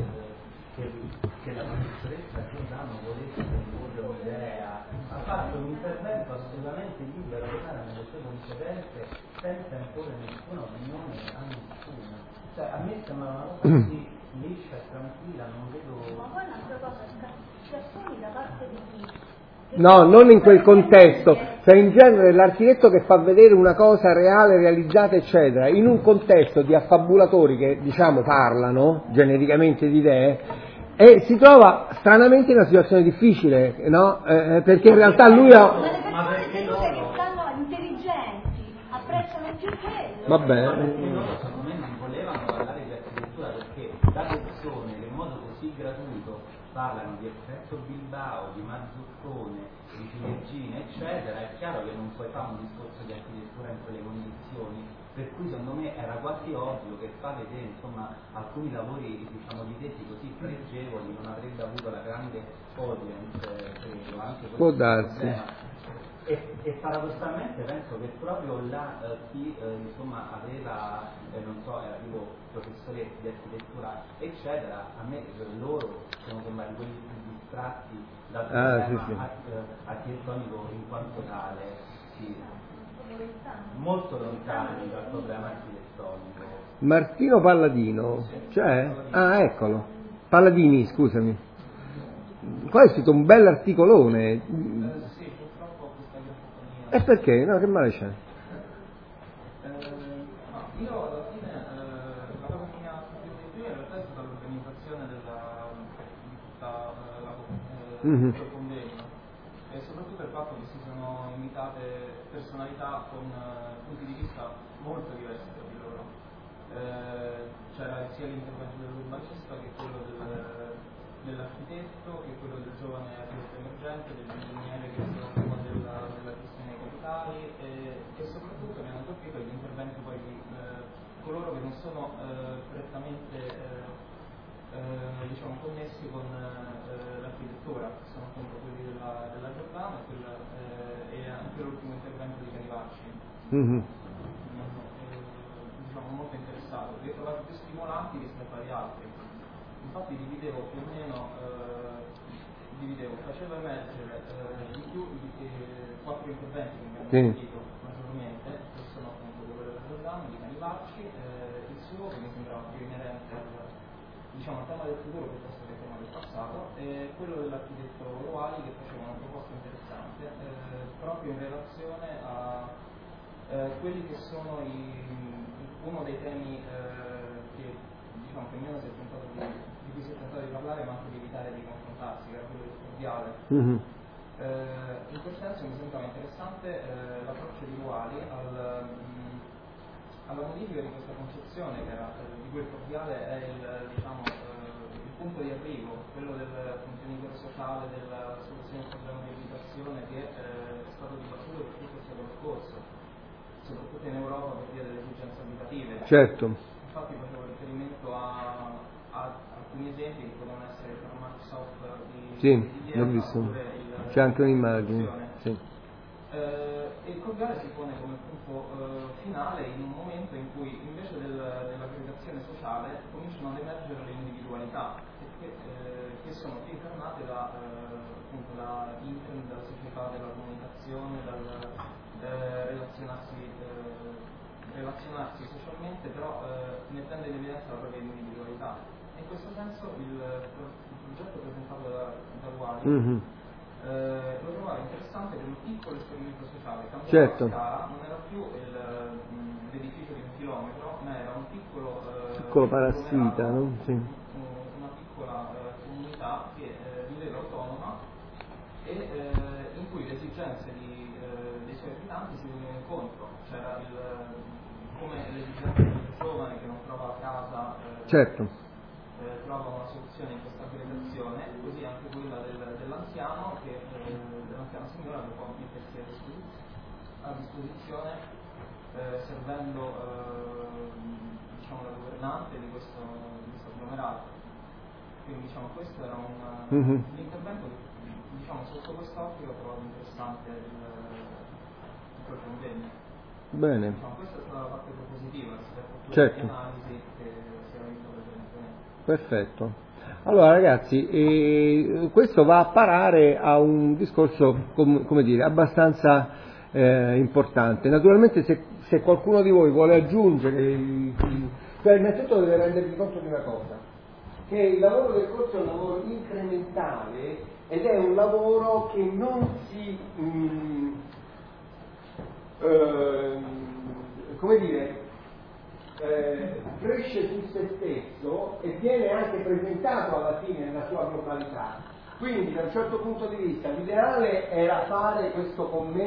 [SPEAKER 6] la professoressa Giordano volesse imporre un'idea, ha fatto un intervento assolutamente libero, nelle sue confidenze, senza imporre nessuna opinione a nessuno. Cioè a me sembra una cosa così liscia e tranquilla, non vedo.
[SPEAKER 4] Ma poi un'altra cosa, scassoni da parte di chi?
[SPEAKER 1] No, non in quel contesto, cioè in genere l'architetto che fa vedere una cosa reale, realizzata, eccetera, in un contesto di affabulatori che, diciamo, parlano genericamente di idee, e si trova stranamente in una situazione difficile, no? Perché in realtà lui ha...
[SPEAKER 4] Ma le persone sedute che stanno intelligenti apprezzano più quello.
[SPEAKER 1] Vabbè.
[SPEAKER 6] Loro secondo me non volevano parlare di architettura perché da persone che in modo così gratuito parlano di effetto Bilbao, di Mazzuccone, di Ciliegina, eccetera, è chiaro che non puoi fare un discorso di architettura in quelle condizioni, per cui secondo me era quasi ovvio che fa vedere insomma alcuni lavori diciamo di tesi così pregevoli non avrebbe avuto la grande audience, credo, anche
[SPEAKER 1] può darsi.
[SPEAKER 6] E paradossalmente penso che proprio là chi insomma aveva, non so, era tipo professore di architettura eccetera, a me loro sono sembrati quelli più distratti dal problema architettonico in quanto tale, sì, molto lontani dal problema architettonico.
[SPEAKER 1] Martino Palladino, c'è? Ah, eccolo, Palladini, scusami. Qua è scritto un bell'articolone. E perché? No, che male c'è?
[SPEAKER 7] Io alla fine la cosa che mi ha stupito di più in realtà è stata l'organizzazione di tutta il convegno e soprattutto il fatto che si sono invitate personalità con punti di vista molto diversi tra di loro. C'era sia l'intervento dell'urbanista che quello dell'architetto, che quello del giovane architetto emergente, dell'ingegnere che si occupa della questione dei capitali e soprattutto mi hanno colpito gli interventi poi di coloro che non sono prettamente diciamo connessi con l'architettura, sono appunto quelli della Giordano e anche l'ultimo intervento di Canivacci. Diciamo molto interessato, li ho trovati più stimolanti rispetto agli altri. Infatti dividevo più o meno, facevo emergere di più 4 interventi che mi hanno colpito maggiormente, che sono appunto quello del Giordano, di Canivarci, il suo che mi sembrava più inerente al tema del futuro piuttosto che al tema del passato, e quello dell'architetto Roali che faceva una proposta interessante proprio in relazione a quelli che sono uno dei temi che meno di cui si è tentato di parlare, ma anche di evitare di confrontarsi, che era quello del cordiale. In quel senso mi sembrava interessante l'approccio di Ruali alla modifica di questa concezione di cui il cordiale è il punto di arrivo, quello del contenitore sociale, della soluzione del problema di abitazione che è stato dibattuto per tutto il secolo scorso, soprattutto in Europa per via delle esigenze abitative.
[SPEAKER 1] Certo.
[SPEAKER 7] Infatti facevo riferimento a alcuni esempi che potevano essere il Microsoft di
[SPEAKER 1] l'ho visto. C'è anche un'immagine. Sì.
[SPEAKER 7] E il cordiale si pone come punto finale in un momento in cui invece dell'aggregazione sociale cominciano ad emergere le individualità che sono più incarnate da internet, dalla società, della comunicazione, dal relazionarsi socialmente, però mettendo in evidenza la propria individualità. E in questo senso il progetto presentato da Ruali lo trovavo interessante per un piccolo esperimento sociale, cambiava la scala, non era più l'edificio di 1 chilometro, ma era un piccolo
[SPEAKER 1] parassita, no? Sì.
[SPEAKER 7] Una piccola comunità che viveva autonoma e in cui le esigenze dei suoi abitanti si venivano incontro. C'era come l'esigenza del giovane che non trova casa, trova una soluzione in questa aggregazione, così anche quella dell'anziano signora che può mettersi a disposizione servendo la governante di questo agglomerato. Quindi questo era un intervento che sotto quest'ottica ho trovato interessante quel convegno.
[SPEAKER 1] Bene.
[SPEAKER 7] Questa è stata la parte propositiva rispetto
[SPEAKER 1] certo.
[SPEAKER 7] all'analisi che si era visto precedentemente.
[SPEAKER 1] Perfetto. Allora ragazzi, questo va a parare a un discorso come dire, abbastanza importante. Naturalmente se qualcuno di voi vuole aggiungere, cioè innanzitutto deve rendervi conto di una cosa, che il lavoro del corso è un lavoro incrementale ed è un lavoro che non si cresce su se stesso e viene anche presentato alla fine nella sua globalità. Quindi da un certo punto di vista l'ideale era fare questo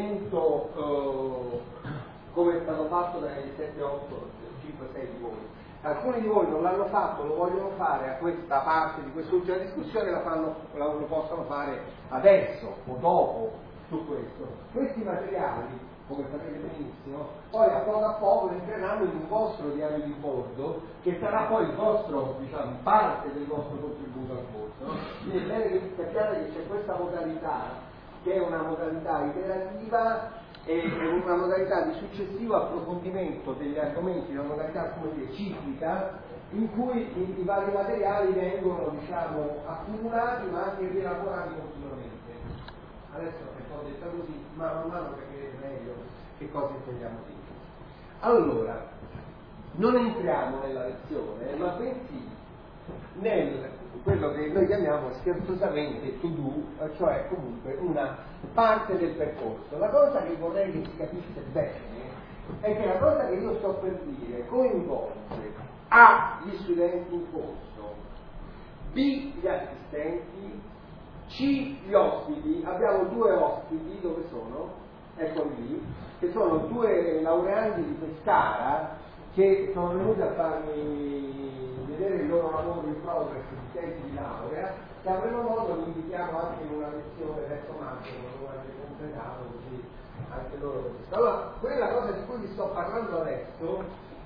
[SPEAKER 1] commento come è stato fatto dai 7, 8, 5, 6 di voi. Alcuni di voi non l'hanno fatto, lo vogliono fare a questa parte di quest'ultima discussione, lo possono fare adesso o dopo su questo. Questi materiali, come sapete benissimo, poi a poco entreranno in un vostro diario di bordo che sarà poi il vostro, parte del vostro contributo al corso. No? Quindi è bene che capiate che c'è questa modalità, che è una modalità iterativa e una modalità di successivo approfondimento degli argomenti, una modalità ciclica, in cui i vari materiali vengono accumulati ma anche rielaborati continuamente. Adesso è un po' detto così, ma man mano capirete meglio che cosa intendiamo dire. Allora, non entriamo nella lezione, ma bensì nel quello che noi chiamiamo scherzosamente to do, cioè comunque una parte del percorso. La cosa che vorrei che si capisse bene è che la cosa che io sto per dire coinvolge A. gli studenti in corso, B. gli assistenti, C. gli ospiti. Abbiamo 2 ospiti, dove sono? Eccoli lì, che sono 2 laureandi di Pescara che sono venuti a farmi vedere il loro lavoro in progress di tesi di laurea, che avremo modo, li invitiamo anche in una lezione verso maggio, quando lo avete completato, così anche loro. Allora, quella cosa di cui vi sto parlando adesso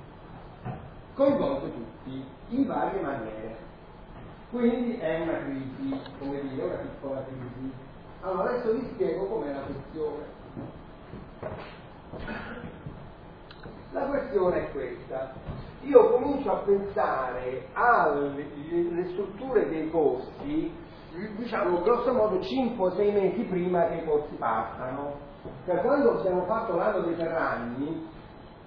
[SPEAKER 1] coinvolge tutti in varie maniere. Quindi è una crisi, come dire, una piccola crisi. Allora adesso vi spiego com'è la questione. La questione è questa. Io comincio a pensare alle strutture dei corsi, grosso modo 5 o 6 mesi prima che i corsi partano. Cioè quando abbiamo fatto l'anno dei Ferragni,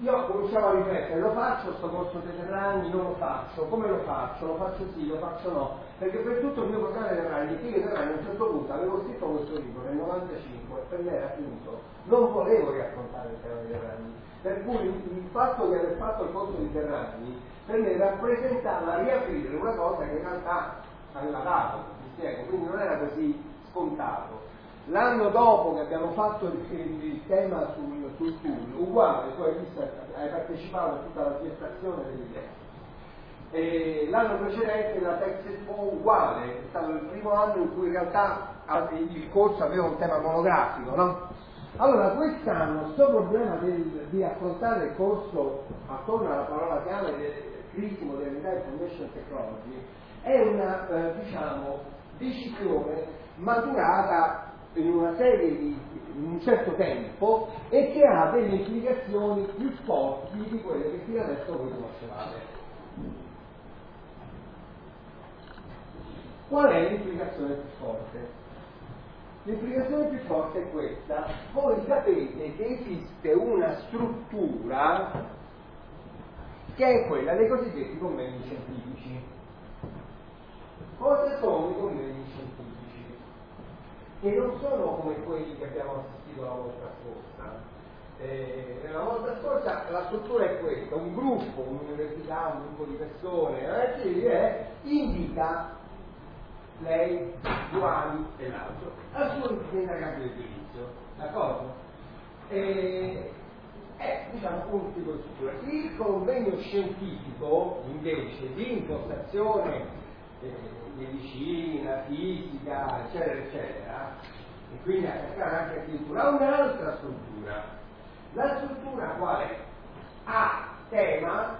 [SPEAKER 1] io cominciavo a riflettere, lo faccio sto corso dei Terragni, non lo faccio, come lo faccio sì, lo faccio no, perché per tutto il mio programma dei Terragni, io dei Terragni a un certo punto avevo scritto questo libro nel 95 e per me era finito, non volevo riaffrontare il tema dei Terragni, per cui il fatto di aver fatto il corso dei Terragni per me rappresentava riaprire una cosa che in realtà aveva dato, mi spiego, quindi non era così scontato. L'anno dopo che abbiamo fatto il tema sul tool, uguale, tu hai partecipato a tutta la gestazione dell'idea. E l'anno precedente la Texas uguale, è stato il primo anno in cui in realtà il corso aveva un tema monografico, no? Allora quest'anno questo problema di affrontare il corso attorno alla parola chiave del crisi modernità e information technology è una decisione maturata in una serie in un certo tempo e che ha delle implicazioni più forti di quelle che fino adesso voi conoscevate. Qual è l'implicazione più forte? L'implicazione più forte è questa: voi sapete che esiste una struttura che è quella dei cosiddetti convegni scientifici. Cosa sono i convegni scientifici? Che non sono come quelli che abbiamo assistito la volta scorsa. La volta scorsa la struttura è questa: un gruppo, un'università, un gruppo di persone che invita lei, Giovanni e l'altro al suo insindacabile utilizzo, d'accordo? È un tipo di struttura. Il convegno scientifico invece di impostazione medicina, fisica, eccetera eccetera, e quindi a cascare anche addirittura un'altra struttura. La struttura qual è? Ha tema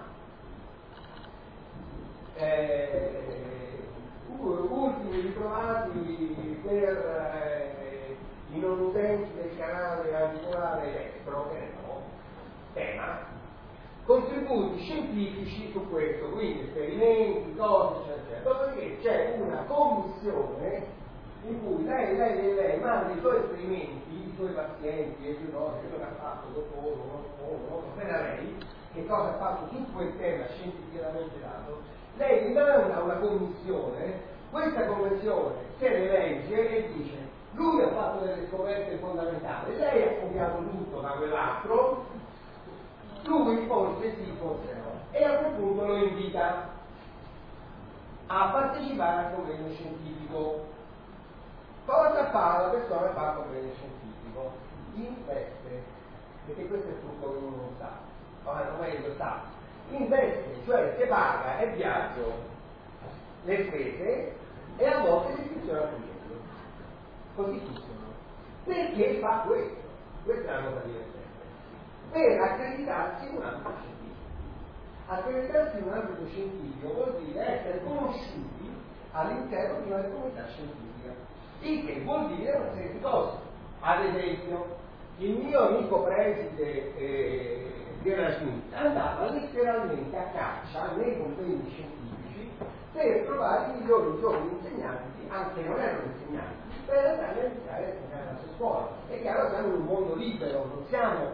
[SPEAKER 1] ultimi ritrovati per i non utenti del canale radicolare elettro, che ne so, tema, contributi scientifici su questo, quindi esperimenti, cose, eccetera. Dopodiché c'è una commissione in cui lei manda i suoi esperimenti, i suoi pazienti, le sue cose, quello che ha fatto, dopo, per lei, che cosa ha fatto su quel tema scientificamente dato. Lei mi manda una commissione, questa commissione se ne legge e dice: lui ha fatto delle scoperte fondamentali, lei ha copiato tutto da quell'altro, lui forse sì, forse no, e a quel punto lo invita a partecipare al convegno scientifico. Cosa fa la persona che fa il convegno scientifico? Investe, perché questo è il trucco che uno non sa, non è lo sa. Investe, cioè si paga il viaggio, le spese e a volte l'iscrizione al convegno. Così funziona. Perché fa questo? Questa è la cosa divertente. Per accreditarsi in un ambito scientifico. Accreditarsi in un ambito scientifico vuol dire essere conosciuti all'interno di una comunità scientifica, il che vuol dire una serie di cose. Ad esempio, il mio amico preside Gerard Schmidt andava letteralmente a caccia nei convegni scientifici per trovare i migliori giovani insegnanti, anche non erano insegnanti, per andare a iniziare a insegnare la sua scuola. È chiaro, siamo in un mondo libero, non siamo,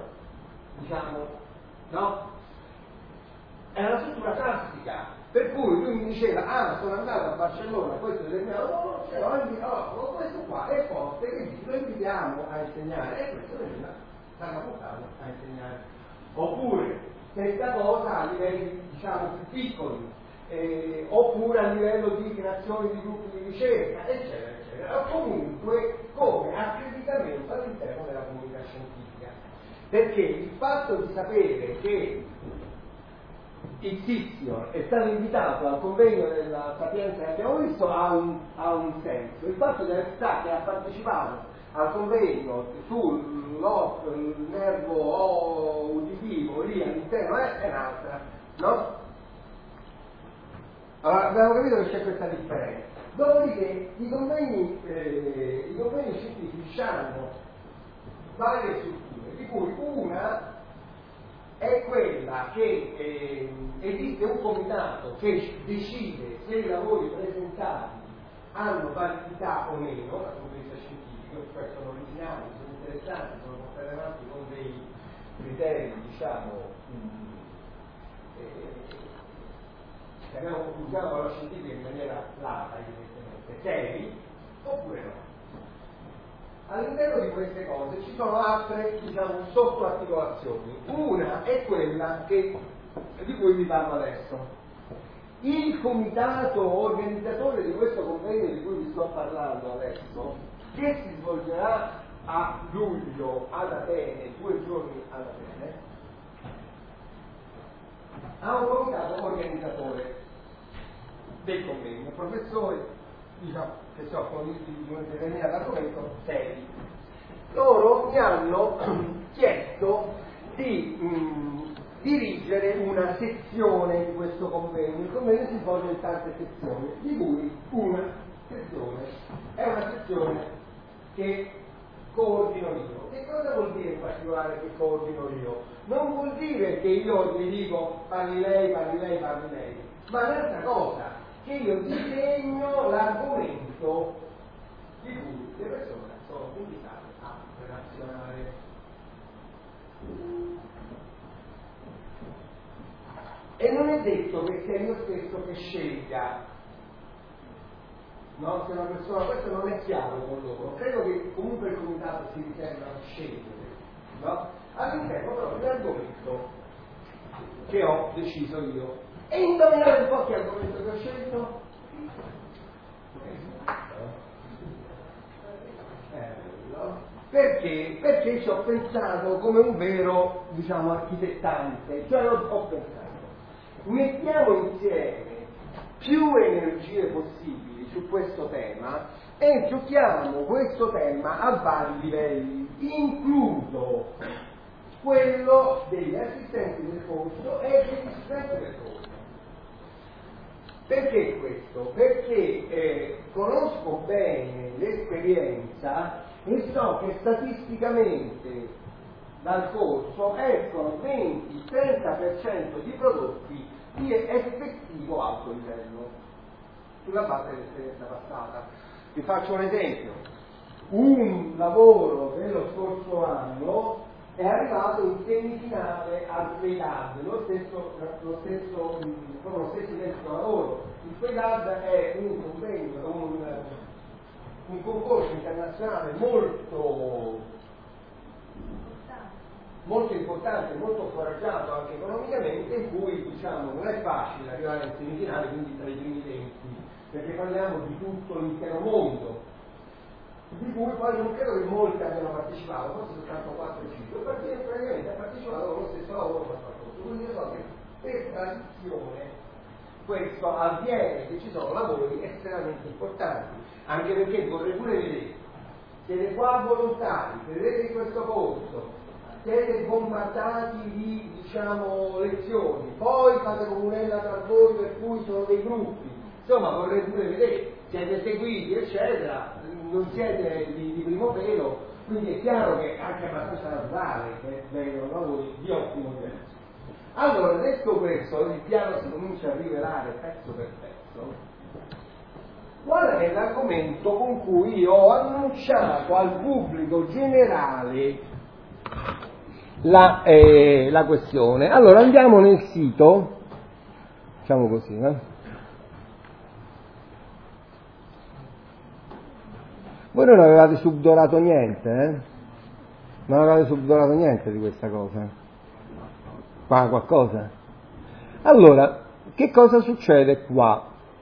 [SPEAKER 1] no? È una struttura classica, per cui lui mi diceva: sono andato a Barcellona, questo determinato, questo qua è forte, che lo invitiamo a insegnare, e questo veniva stanno portando a insegnare. Oppure questa cosa a livelli più piccoli, oppure a livello di creazione di gruppi di ricerca, eccetera eccetera, o comunque come accreditamento all'interno della comunità scientifica, perché il fatto di sapere che il Tizio è stato invitato al convegno della Sapienza che abbiamo visto ha un senso. Il fatto di aver che ha partecipato al convegno sul nervo uditivo lì all'interno è un'altra, no? Allora abbiamo capito che c'è questa differenza. Dopodiché i convegni scientifici hanno varie strutture, di cui una è quella che esiste un comitato che decide se i lavori presentati hanno validità o meno dal punto di vista scientifico, cioè sono originali, sono interessanti, sono portati avanti con criteri, diciamo, usiamo la scientifica in maniera lata, evidentemente, seri, oppure no. All'interno di queste cose ci sono altre, diciamo, sottoarticolazioni. Una è quella di cui vi parlo adesso. Il comitato organizzatore di questo convegno di cui vi sto parlando adesso, che si svolgerà a luglio ad Atene, 2 giorni ad Atene, ha un comitato organizzatore del convegno, professori, diciamo, che si occupano di un determinato argomento seri. Loro mi hanno chiesto di dirigere una sezione di questo convegno. Il convegno si svolge in tante sezioni, di cui una sezione è una sezione che coordino io. Che cosa vuol dire in particolare che coordino io? Non vuol dire che io vi dico parli lei, ma è un'altra cosa, che io disegno l'argomento di cui le persone sono invitate a relazionare. E non è detto che sia io stesso che scelga, no? Se una persona, questo non è chiaro con loro, credo che comunque il comitato si riserva a scegliere, no? All'interno però dell'argomento che ho deciso io. E indovinate un po' che argomento che ho scelto? Perché? Perché ci ho pensato come un vero, diciamo, architettante, cioè ho pensato, mettiamo insieme più energie possibili su questo tema e giochiamo questo tema a vari livelli, incluso quello degli assistenti del corso e degli studenti del corso. Perché questo? Perché conosco bene l'esperienza e so che statisticamente dal corso escono 20-30% di prodotti di effettivo alto livello sulla base dell'esperienza passata. Vi faccio un esempio: un lavoro dello scorso anno è arrivato in semifinale al FEIDAD, lo stesso identico lavoro. Il FEIDAD è un convegno, un concorso internazionale molto importante, molto foraggiato anche economicamente, in cui, diciamo, non è facile arrivare in semifinale, quindi tra i primi 20, perché parliamo di tutto l'intero mondo, di cui poi non credo che molti abbiano partecipato, forse soltanto 4 o 5, perché praticamente ha partecipato con lo stesso lavoro che ha fatto. Quindi io so che per tradizione questo avviene, che ci sono lavori estremamente importanti, anche perché vorrei pure vedere, siete qua volontari, credete in questo corso, siete bombardati di, diciamo, lezioni, poi fate comunella tra voi per cui sono dei gruppi, insomma vorrei pure vedere, siete seguiti eccetera, non siete di primo pelo, quindi è chiaro che è anche abbastanza naturale che vengano lavori di ottimo livello. Allora, detto questo, il piano si comincia a rivelare pezzo per pezzo. Qual è l'argomento con cui ho annunciato al pubblico generale la questione? Allora, andiamo nel sito, facciamo così, Voi non avevate subdorato niente, Non avevate subdorato niente di questa cosa? Qua qualcosa? Allora, che cosa succede qua?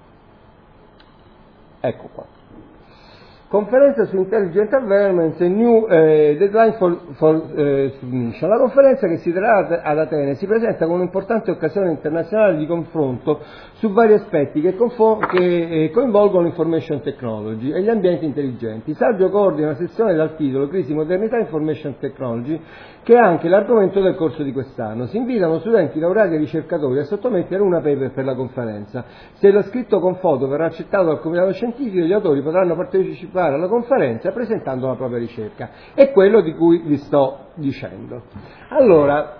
[SPEAKER 1] Ecco qua. Conferenza su Intelligent Environment e New Deadline for Submission. La conferenza che si terrà ad Atene si presenta come un'importante occasione internazionale di confronto su vari aspetti che coinvolgono l'information technology e gli ambienti intelligenti. Saggio coordina una sessione dal titolo Crisi, Modernità, Information Technology, che è anche l'argomento del corso di quest'anno. Si invitano studenti, laureati e ricercatori a sottomettere una paper per la conferenza. Se lo scritto con foto verrà accettato dal comitato scientifico, gli autori potranno partecipare alla conferenza presentando la propria ricerca. È quello di cui vi sto dicendo. Allora,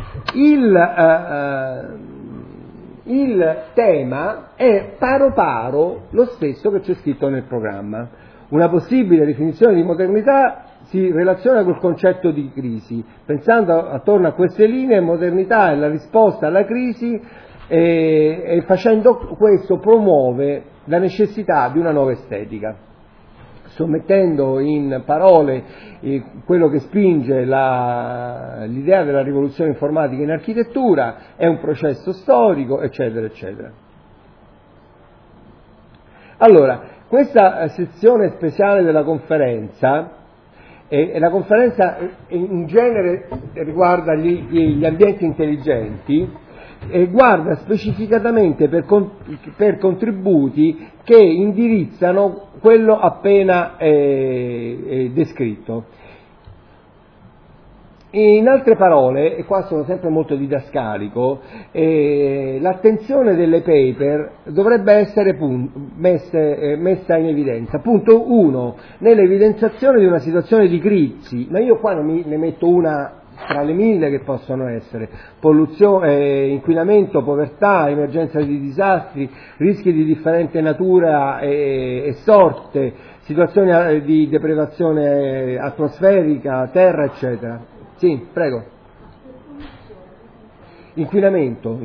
[SPEAKER 1] il tema è paro lo stesso che c'è scritto nel programma. Una possibile definizione di modernità si relaziona col concetto di crisi, pensando attorno a queste linee, modernità è la risposta alla crisi e facendo questo promuove la necessità di una nuova estetica, sommettendo in parole quello che spinge l'idea della rivoluzione informatica in architettura, è un processo storico, eccetera, eccetera. Allora, questa sezione speciale della conferenza, la conferenza in genere riguarda gli ambienti intelligenti, e guarda specificatamente per contributi che indirizzano quello appena descritto. In altre parole, e qua sono sempre molto didascalico, l'attenzione delle paper dovrebbe essere messa in evidenza. Punto 1, nell'evidenziazione di una situazione di crisi, ma io qua ne metto una tra le mille che possono essere: polluzione, inquinamento, povertà, emergenza di disastri, rischi di differente natura e sorte, situazioni di deprivazione atmosferica, terra, eccetera. Sì, prego. Inquinamento.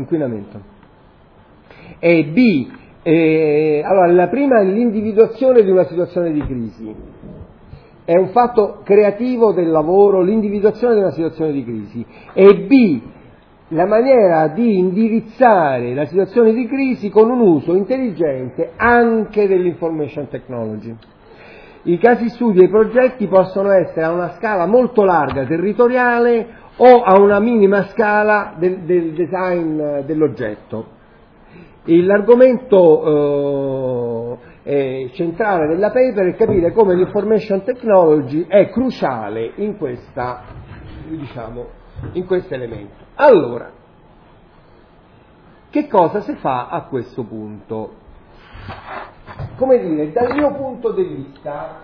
[SPEAKER 1] E B, allora la prima è l'individuazione di una situazione di crisi. È un fatto creativo del lavoro l'individuazione di una situazione di crisi. E B, la maniera di indirizzare la situazione di crisi con un uso intelligente anche dell'information technology. I casi studi e i progetti possono essere a una scala molto larga territoriale o a una minima scala del design dell'oggetto. L'argomento centrale della paper è capire come l'information technology è cruciale in questo elemento. Allora, che cosa si fa a questo punto? Come dire, dal mio punto di vista,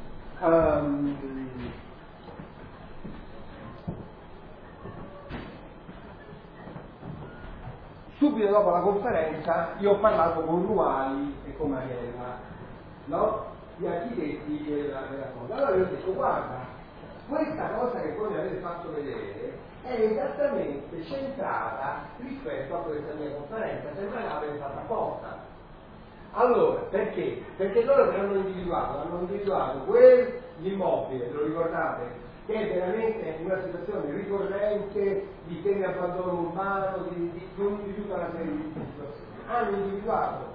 [SPEAKER 1] subito dopo la conferenza io ho parlato con Ruali e con Mariella, no? Gli architetti della cosa. Allora io ho detto: guarda, questa cosa che voi mi avete fatto vedere è esattamente centrata rispetto a questa mia conferenza, sembra che l'avete fatta apposta. Allora, perché? Perché loro che hanno individuato quell'immobile, ve lo ricordate, che è veramente una situazione ricorrente di semi-abbandono urbano, di tutta una serie di situazioni. Hanno individuato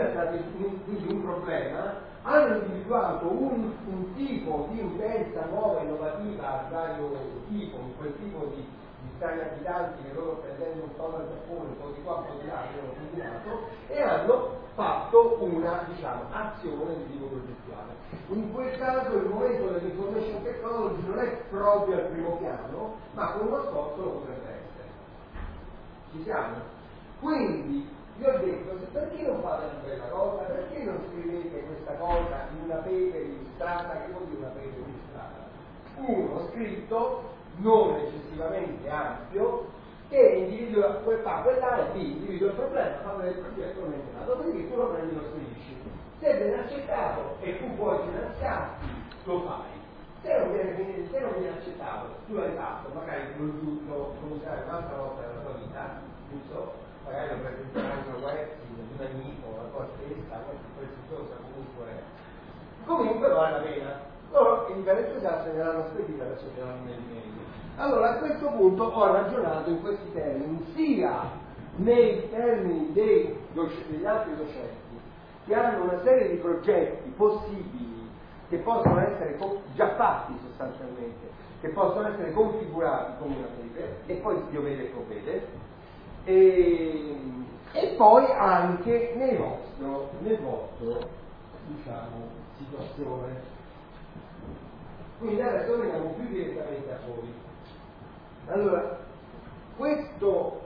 [SPEAKER 1] un problema, hanno individuato un tipo di utenza nuova, innovativa, a vario tipo, quel tipo di strani abitanti che loro prendendo un po' dal Giappone, un po' di qua, un po' di là, hanno combinato e hanno fatto una, azione di tipo progettuale. In quel caso il momento dell'information technology non è proprio al primo piano, ma con uno sforzo lo potrebbe essere. Ci siamo? Quindi io ho detto: perché non fate una bella cosa? Perché non scrivete questa cosa in una paper illustrata? Che vuol dire una paper illustrata? Uno scritto non eccessivamente ampio che individua fa quell'area, B individua il problema, fa vedere il progetto, non è entrato, dopodiché tu lo prendi e lo spedisci. Se viene accettato e tu puoi finanziarti, lo fai. Se non viene accettato, tu l'hai fatto, magari lo usare un'altra volta nella tua vita, giusto? Magari lo presenterai una website di un amico, la tua stessa, prestigiosa comunque vale la pena. Loro in diversi casi me l'hanno spedita, adesso ce l'hanno nel mail. Allora a questo punto ho ragionato in questi termini, sia nei termini degli altri docenti che hanno una serie di progetti possibili che possono essere già fatti sostanzialmente, che possono essere configurati come una paper e poi Dio vede e provvede, e poi anche nel vostro situazione. Quindi adesso veniamo più direttamente a voi. Allora, questo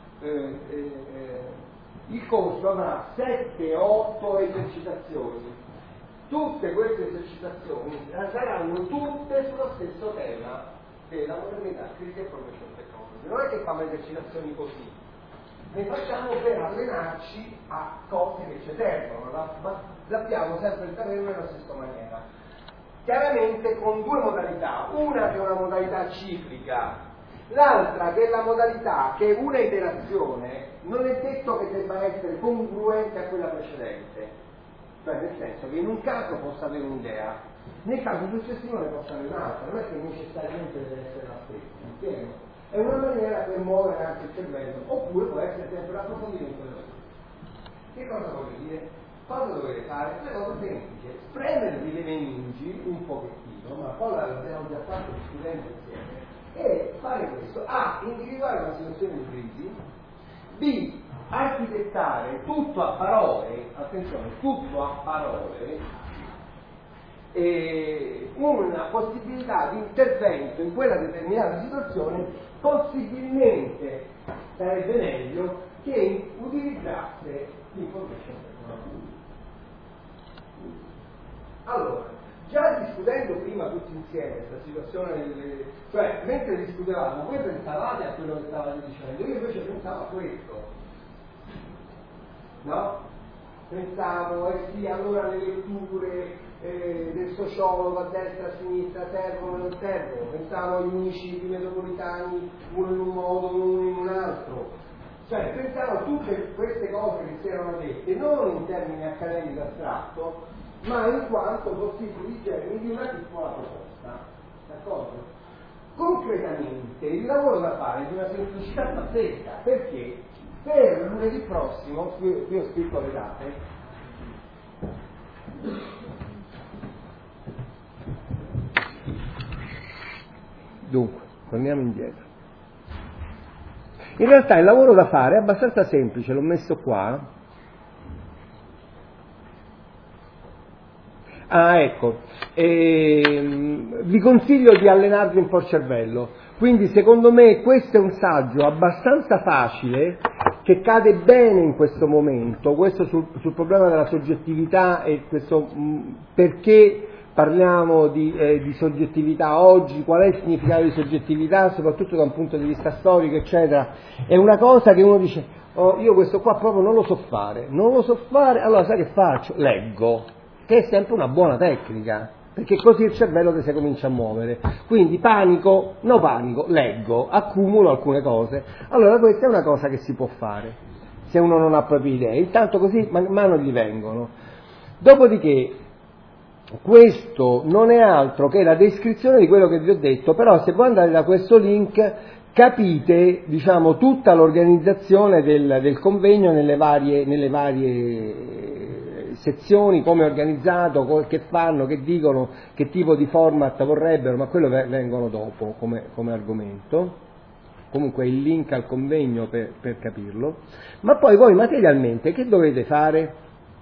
[SPEAKER 1] il corso avrà 7-8 esercitazioni. Tutte queste esercitazioni saranno tutte sullo stesso tema della modernità, crisi e information technology. Non è che fanno esercitazioni così, ne facciamo per allenarci a cose che ci servono, ma sappiamo sempre il terreno nella stessa maniera. chiaramente con due modalità, una che è una modalità ciclica, l'altra che è la modalità che è una iterazione, non è detto che debba essere congruente a quella precedente, cioè nel senso che in un caso possa avere un'idea, nel caso successivo ne possa avere un'altra, non è che necessariamente deve essere la stessa, mi spiego? È una maniera per muovere anche il cervello, oppure può essere sempre l'approfondimento dello studio. Che cosa voglio dire? Cosa dovete fare? Una cosa semplice, spremervi le meningi un pochettino, ma poi l'abbiamo già fatto discutendo insieme, e fare questo: A, individuare una situazione di crisi, B, architettare tutto a parole, attenzione, tutto a parole, una possibilità di intervento in quella determinata situazione, possibilmente sarebbe meglio che utilizzasse l'information technology. Allora, già discutendo prima tutti insieme questa situazione, cioè mentre discutevamo, voi pensavate a quello che stavate dicendo, io invece pensavo a questo, no? Pensavo, sì, allora le letture del sociologo a destra e a sinistra servono o non servono, pensavo ai municipi metropolitani uno in un modo, uno in un altro, cioè pensavo a tutte queste cose che si erano dette non in termini accademici astratto, ma in quanto possibili germi di una piccola proposta, d'accordo? Concretamente il lavoro da fare è di una semplicità pazzesca, perché per lunedì prossimo, qui ho scritto le date, dunque, torniamo indietro. In realtà il lavoro da fare è abbastanza semplice, l'ho messo qua. Ecco, vi consiglio di allenarvi un po' il cervello, quindi secondo me questo è un saggio abbastanza facile che cade bene in questo momento, questo sul problema della soggettività e questo perché parliamo di soggettività oggi, qual è il significato di soggettività, soprattutto da un punto di vista storico, eccetera. È una cosa che uno dice, oh, io questo qua proprio non lo so fare, allora sai che faccio? Leggo, che è sempre una buona tecnica, perché così il cervello si comincia a muovere. Quindi panico, no panico, leggo, accumulo alcune cose. Allora questa è una cosa che si può fare, se uno non ha proprio idee, intanto così man mano gli vengono. Dopodiché, questo non è altro che la descrizione di quello che vi ho detto, però se voi andate da questo link capite, diciamo, tutta l'organizzazione del convegno nelle varie sezioni, come è organizzato, che fanno, che dicono, che tipo di format vorrebbero, ma quello vengono dopo come argomento. Comunque il link al convegno per capirlo. Ma poi voi materialmente che dovete fare?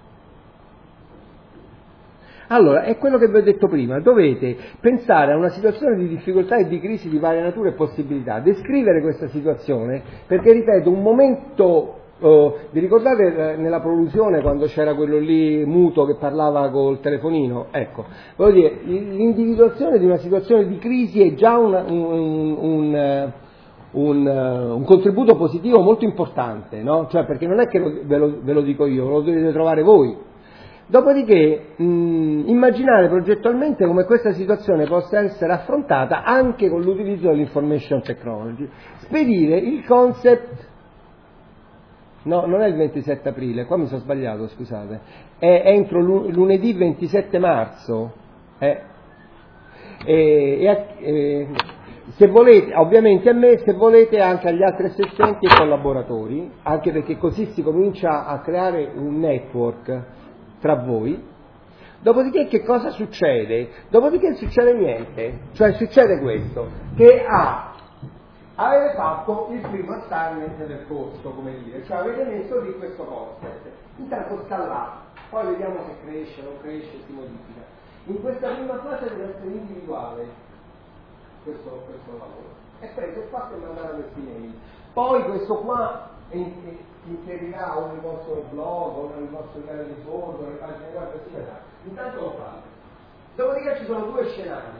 [SPEAKER 1] Allora, è quello che vi ho detto prima, dovete pensare a una situazione di difficoltà e di crisi di varia natura e possibilità, descrivere questa situazione, perché ripeto, un momento, vi ricordate nella prolusione quando c'era quello lì muto che parlava col telefonino? Ecco, voglio dire, l'individuazione di una situazione di crisi è già un contributo positivo molto importante, no? Cioè, perché non è che ve lo dico io, lo dovete trovare voi. Dopodiché immaginare progettualmente come questa situazione possa essere affrontata anche con l'utilizzo dell'information technology. Spedire il concept, no, non è il 27 aprile, qua mi sono sbagliato, scusate, è entro lunedì 27 marzo. Se volete, ovviamente a me, se volete anche agli altri assistenti e collaboratori, anche perché così si comincia a creare un network tra voi. Dopodiché che cosa succede? Dopodiché succede niente, cioè succede questo, che avete fatto il primo assignment del corso, come dire, cioè avete messo lì questo concept, intanto sta là, poi vediamo se cresce, non cresce, si modifica. In questa prima fase deve essere individuale questo lavoro, è preso e fatto e mandato questi mail. Poi questo qua inserirà o nel vostro blog o nel vostro canale di fondo, nelle pagine web, eccetera. Intanto lo fate. Dopodiché ci sono due scenari.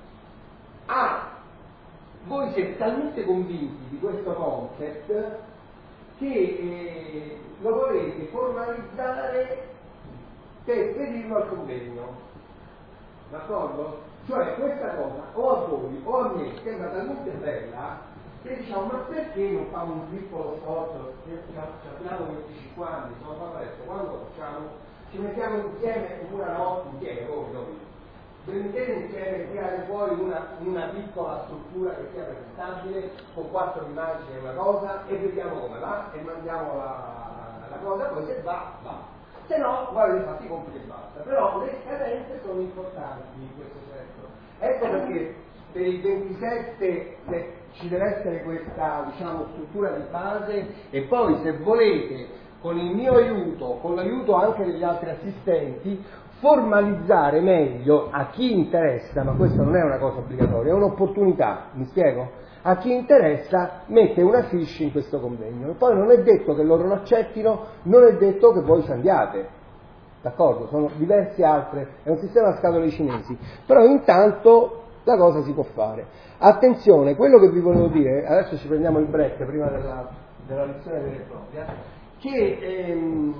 [SPEAKER 1] Voi siete talmente convinti di questo concept che lo volete formalizzare per spedirlo al convegno. d'accordo? Cioè questa cosa o a voi o a me sembra talmente bella che diciamo ma perché non fare un piccolo sforzo, abbiamo 25 anni, sono fatto adesso, quando facciamo? Ci mettiamo insieme una notte insieme, voi mettete insieme tirare fuori una piccola struttura che sia presentabile con 4 immagini e una cosa e vediamo come va e mandiamo la cosa, poi se va, va. Se no, guarda, fatti i compiti e basta. Però le scadenze sono importanti in questo senso. Ecco perché per il 27 ci deve essere questa, diciamo, struttura di base e poi se volete, con il mio aiuto, con l'aiuto anche degli altri assistenti, formalizzare meglio a chi interessa, ma questa non è una cosa obbligatoria, è un'opportunità, mi spiego? A chi interessa mette una fiche in questo convegno e poi non è detto che loro lo accettino, non è detto che voi ci andiate, d'accordo? Sono diverse altre, è un sistema a scatole cinesi, però intanto la cosa si può fare. Attenzione, quello che vi volevo dire, adesso ci prendiamo il break prima della lezione vera e propria, che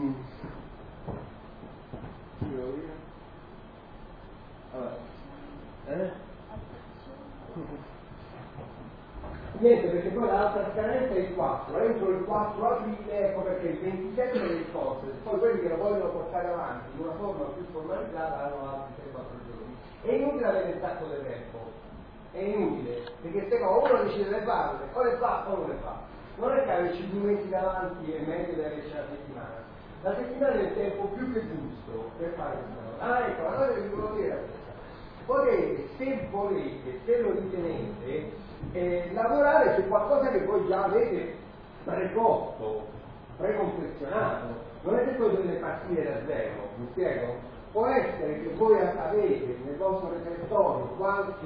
[SPEAKER 1] niente, perché poi l'altra scadenza è il 4, entro il 4 aprile, ecco perché il 27 è il corso, poi quelli che lo vogliono portare avanti in una forma più formalizzata hanno altri 3-4 giorni. È inutile avere il sacco del tempo, è inutile, perché se uno decide le farle, o le fa o non le fa. Non è che averci 2 mesi davanti e meglio di averci la settimana. La settimana è il tempo più che giusto per fare questa cosa. Ecco, la cosa che vi volevo dire è questa. Potete, se volete, se lo ritenete, lavorare su qualcosa che voi già avete preposto, preconfezionato. Non è che voi dovete partire da zero, mi spiego? Può essere che voi avete nel vostro repertorio qualche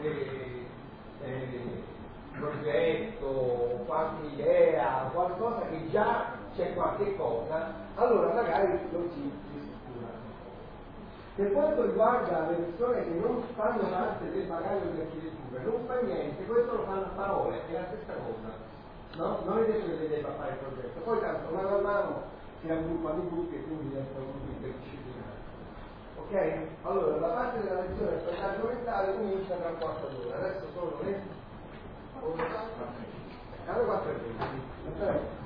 [SPEAKER 1] progetto, qualche idea, qualcosa che già c'è qualche cosa, allora magari lo si struttura. Per quanto riguarda le persone che non fanno parte del bagaglio di architettura, non fa niente, questo lo fanno a parole, è la stessa cosa, no? Non è detto che debba fare il progetto, poi tanto mano a mano si raggruppano i gruppi e quindi diventano gruppi interdisciplinari. Ok? Allora, la parte della lezione del paesaggio mentale comincia tra 4 ore, adesso sono le 4 e 20.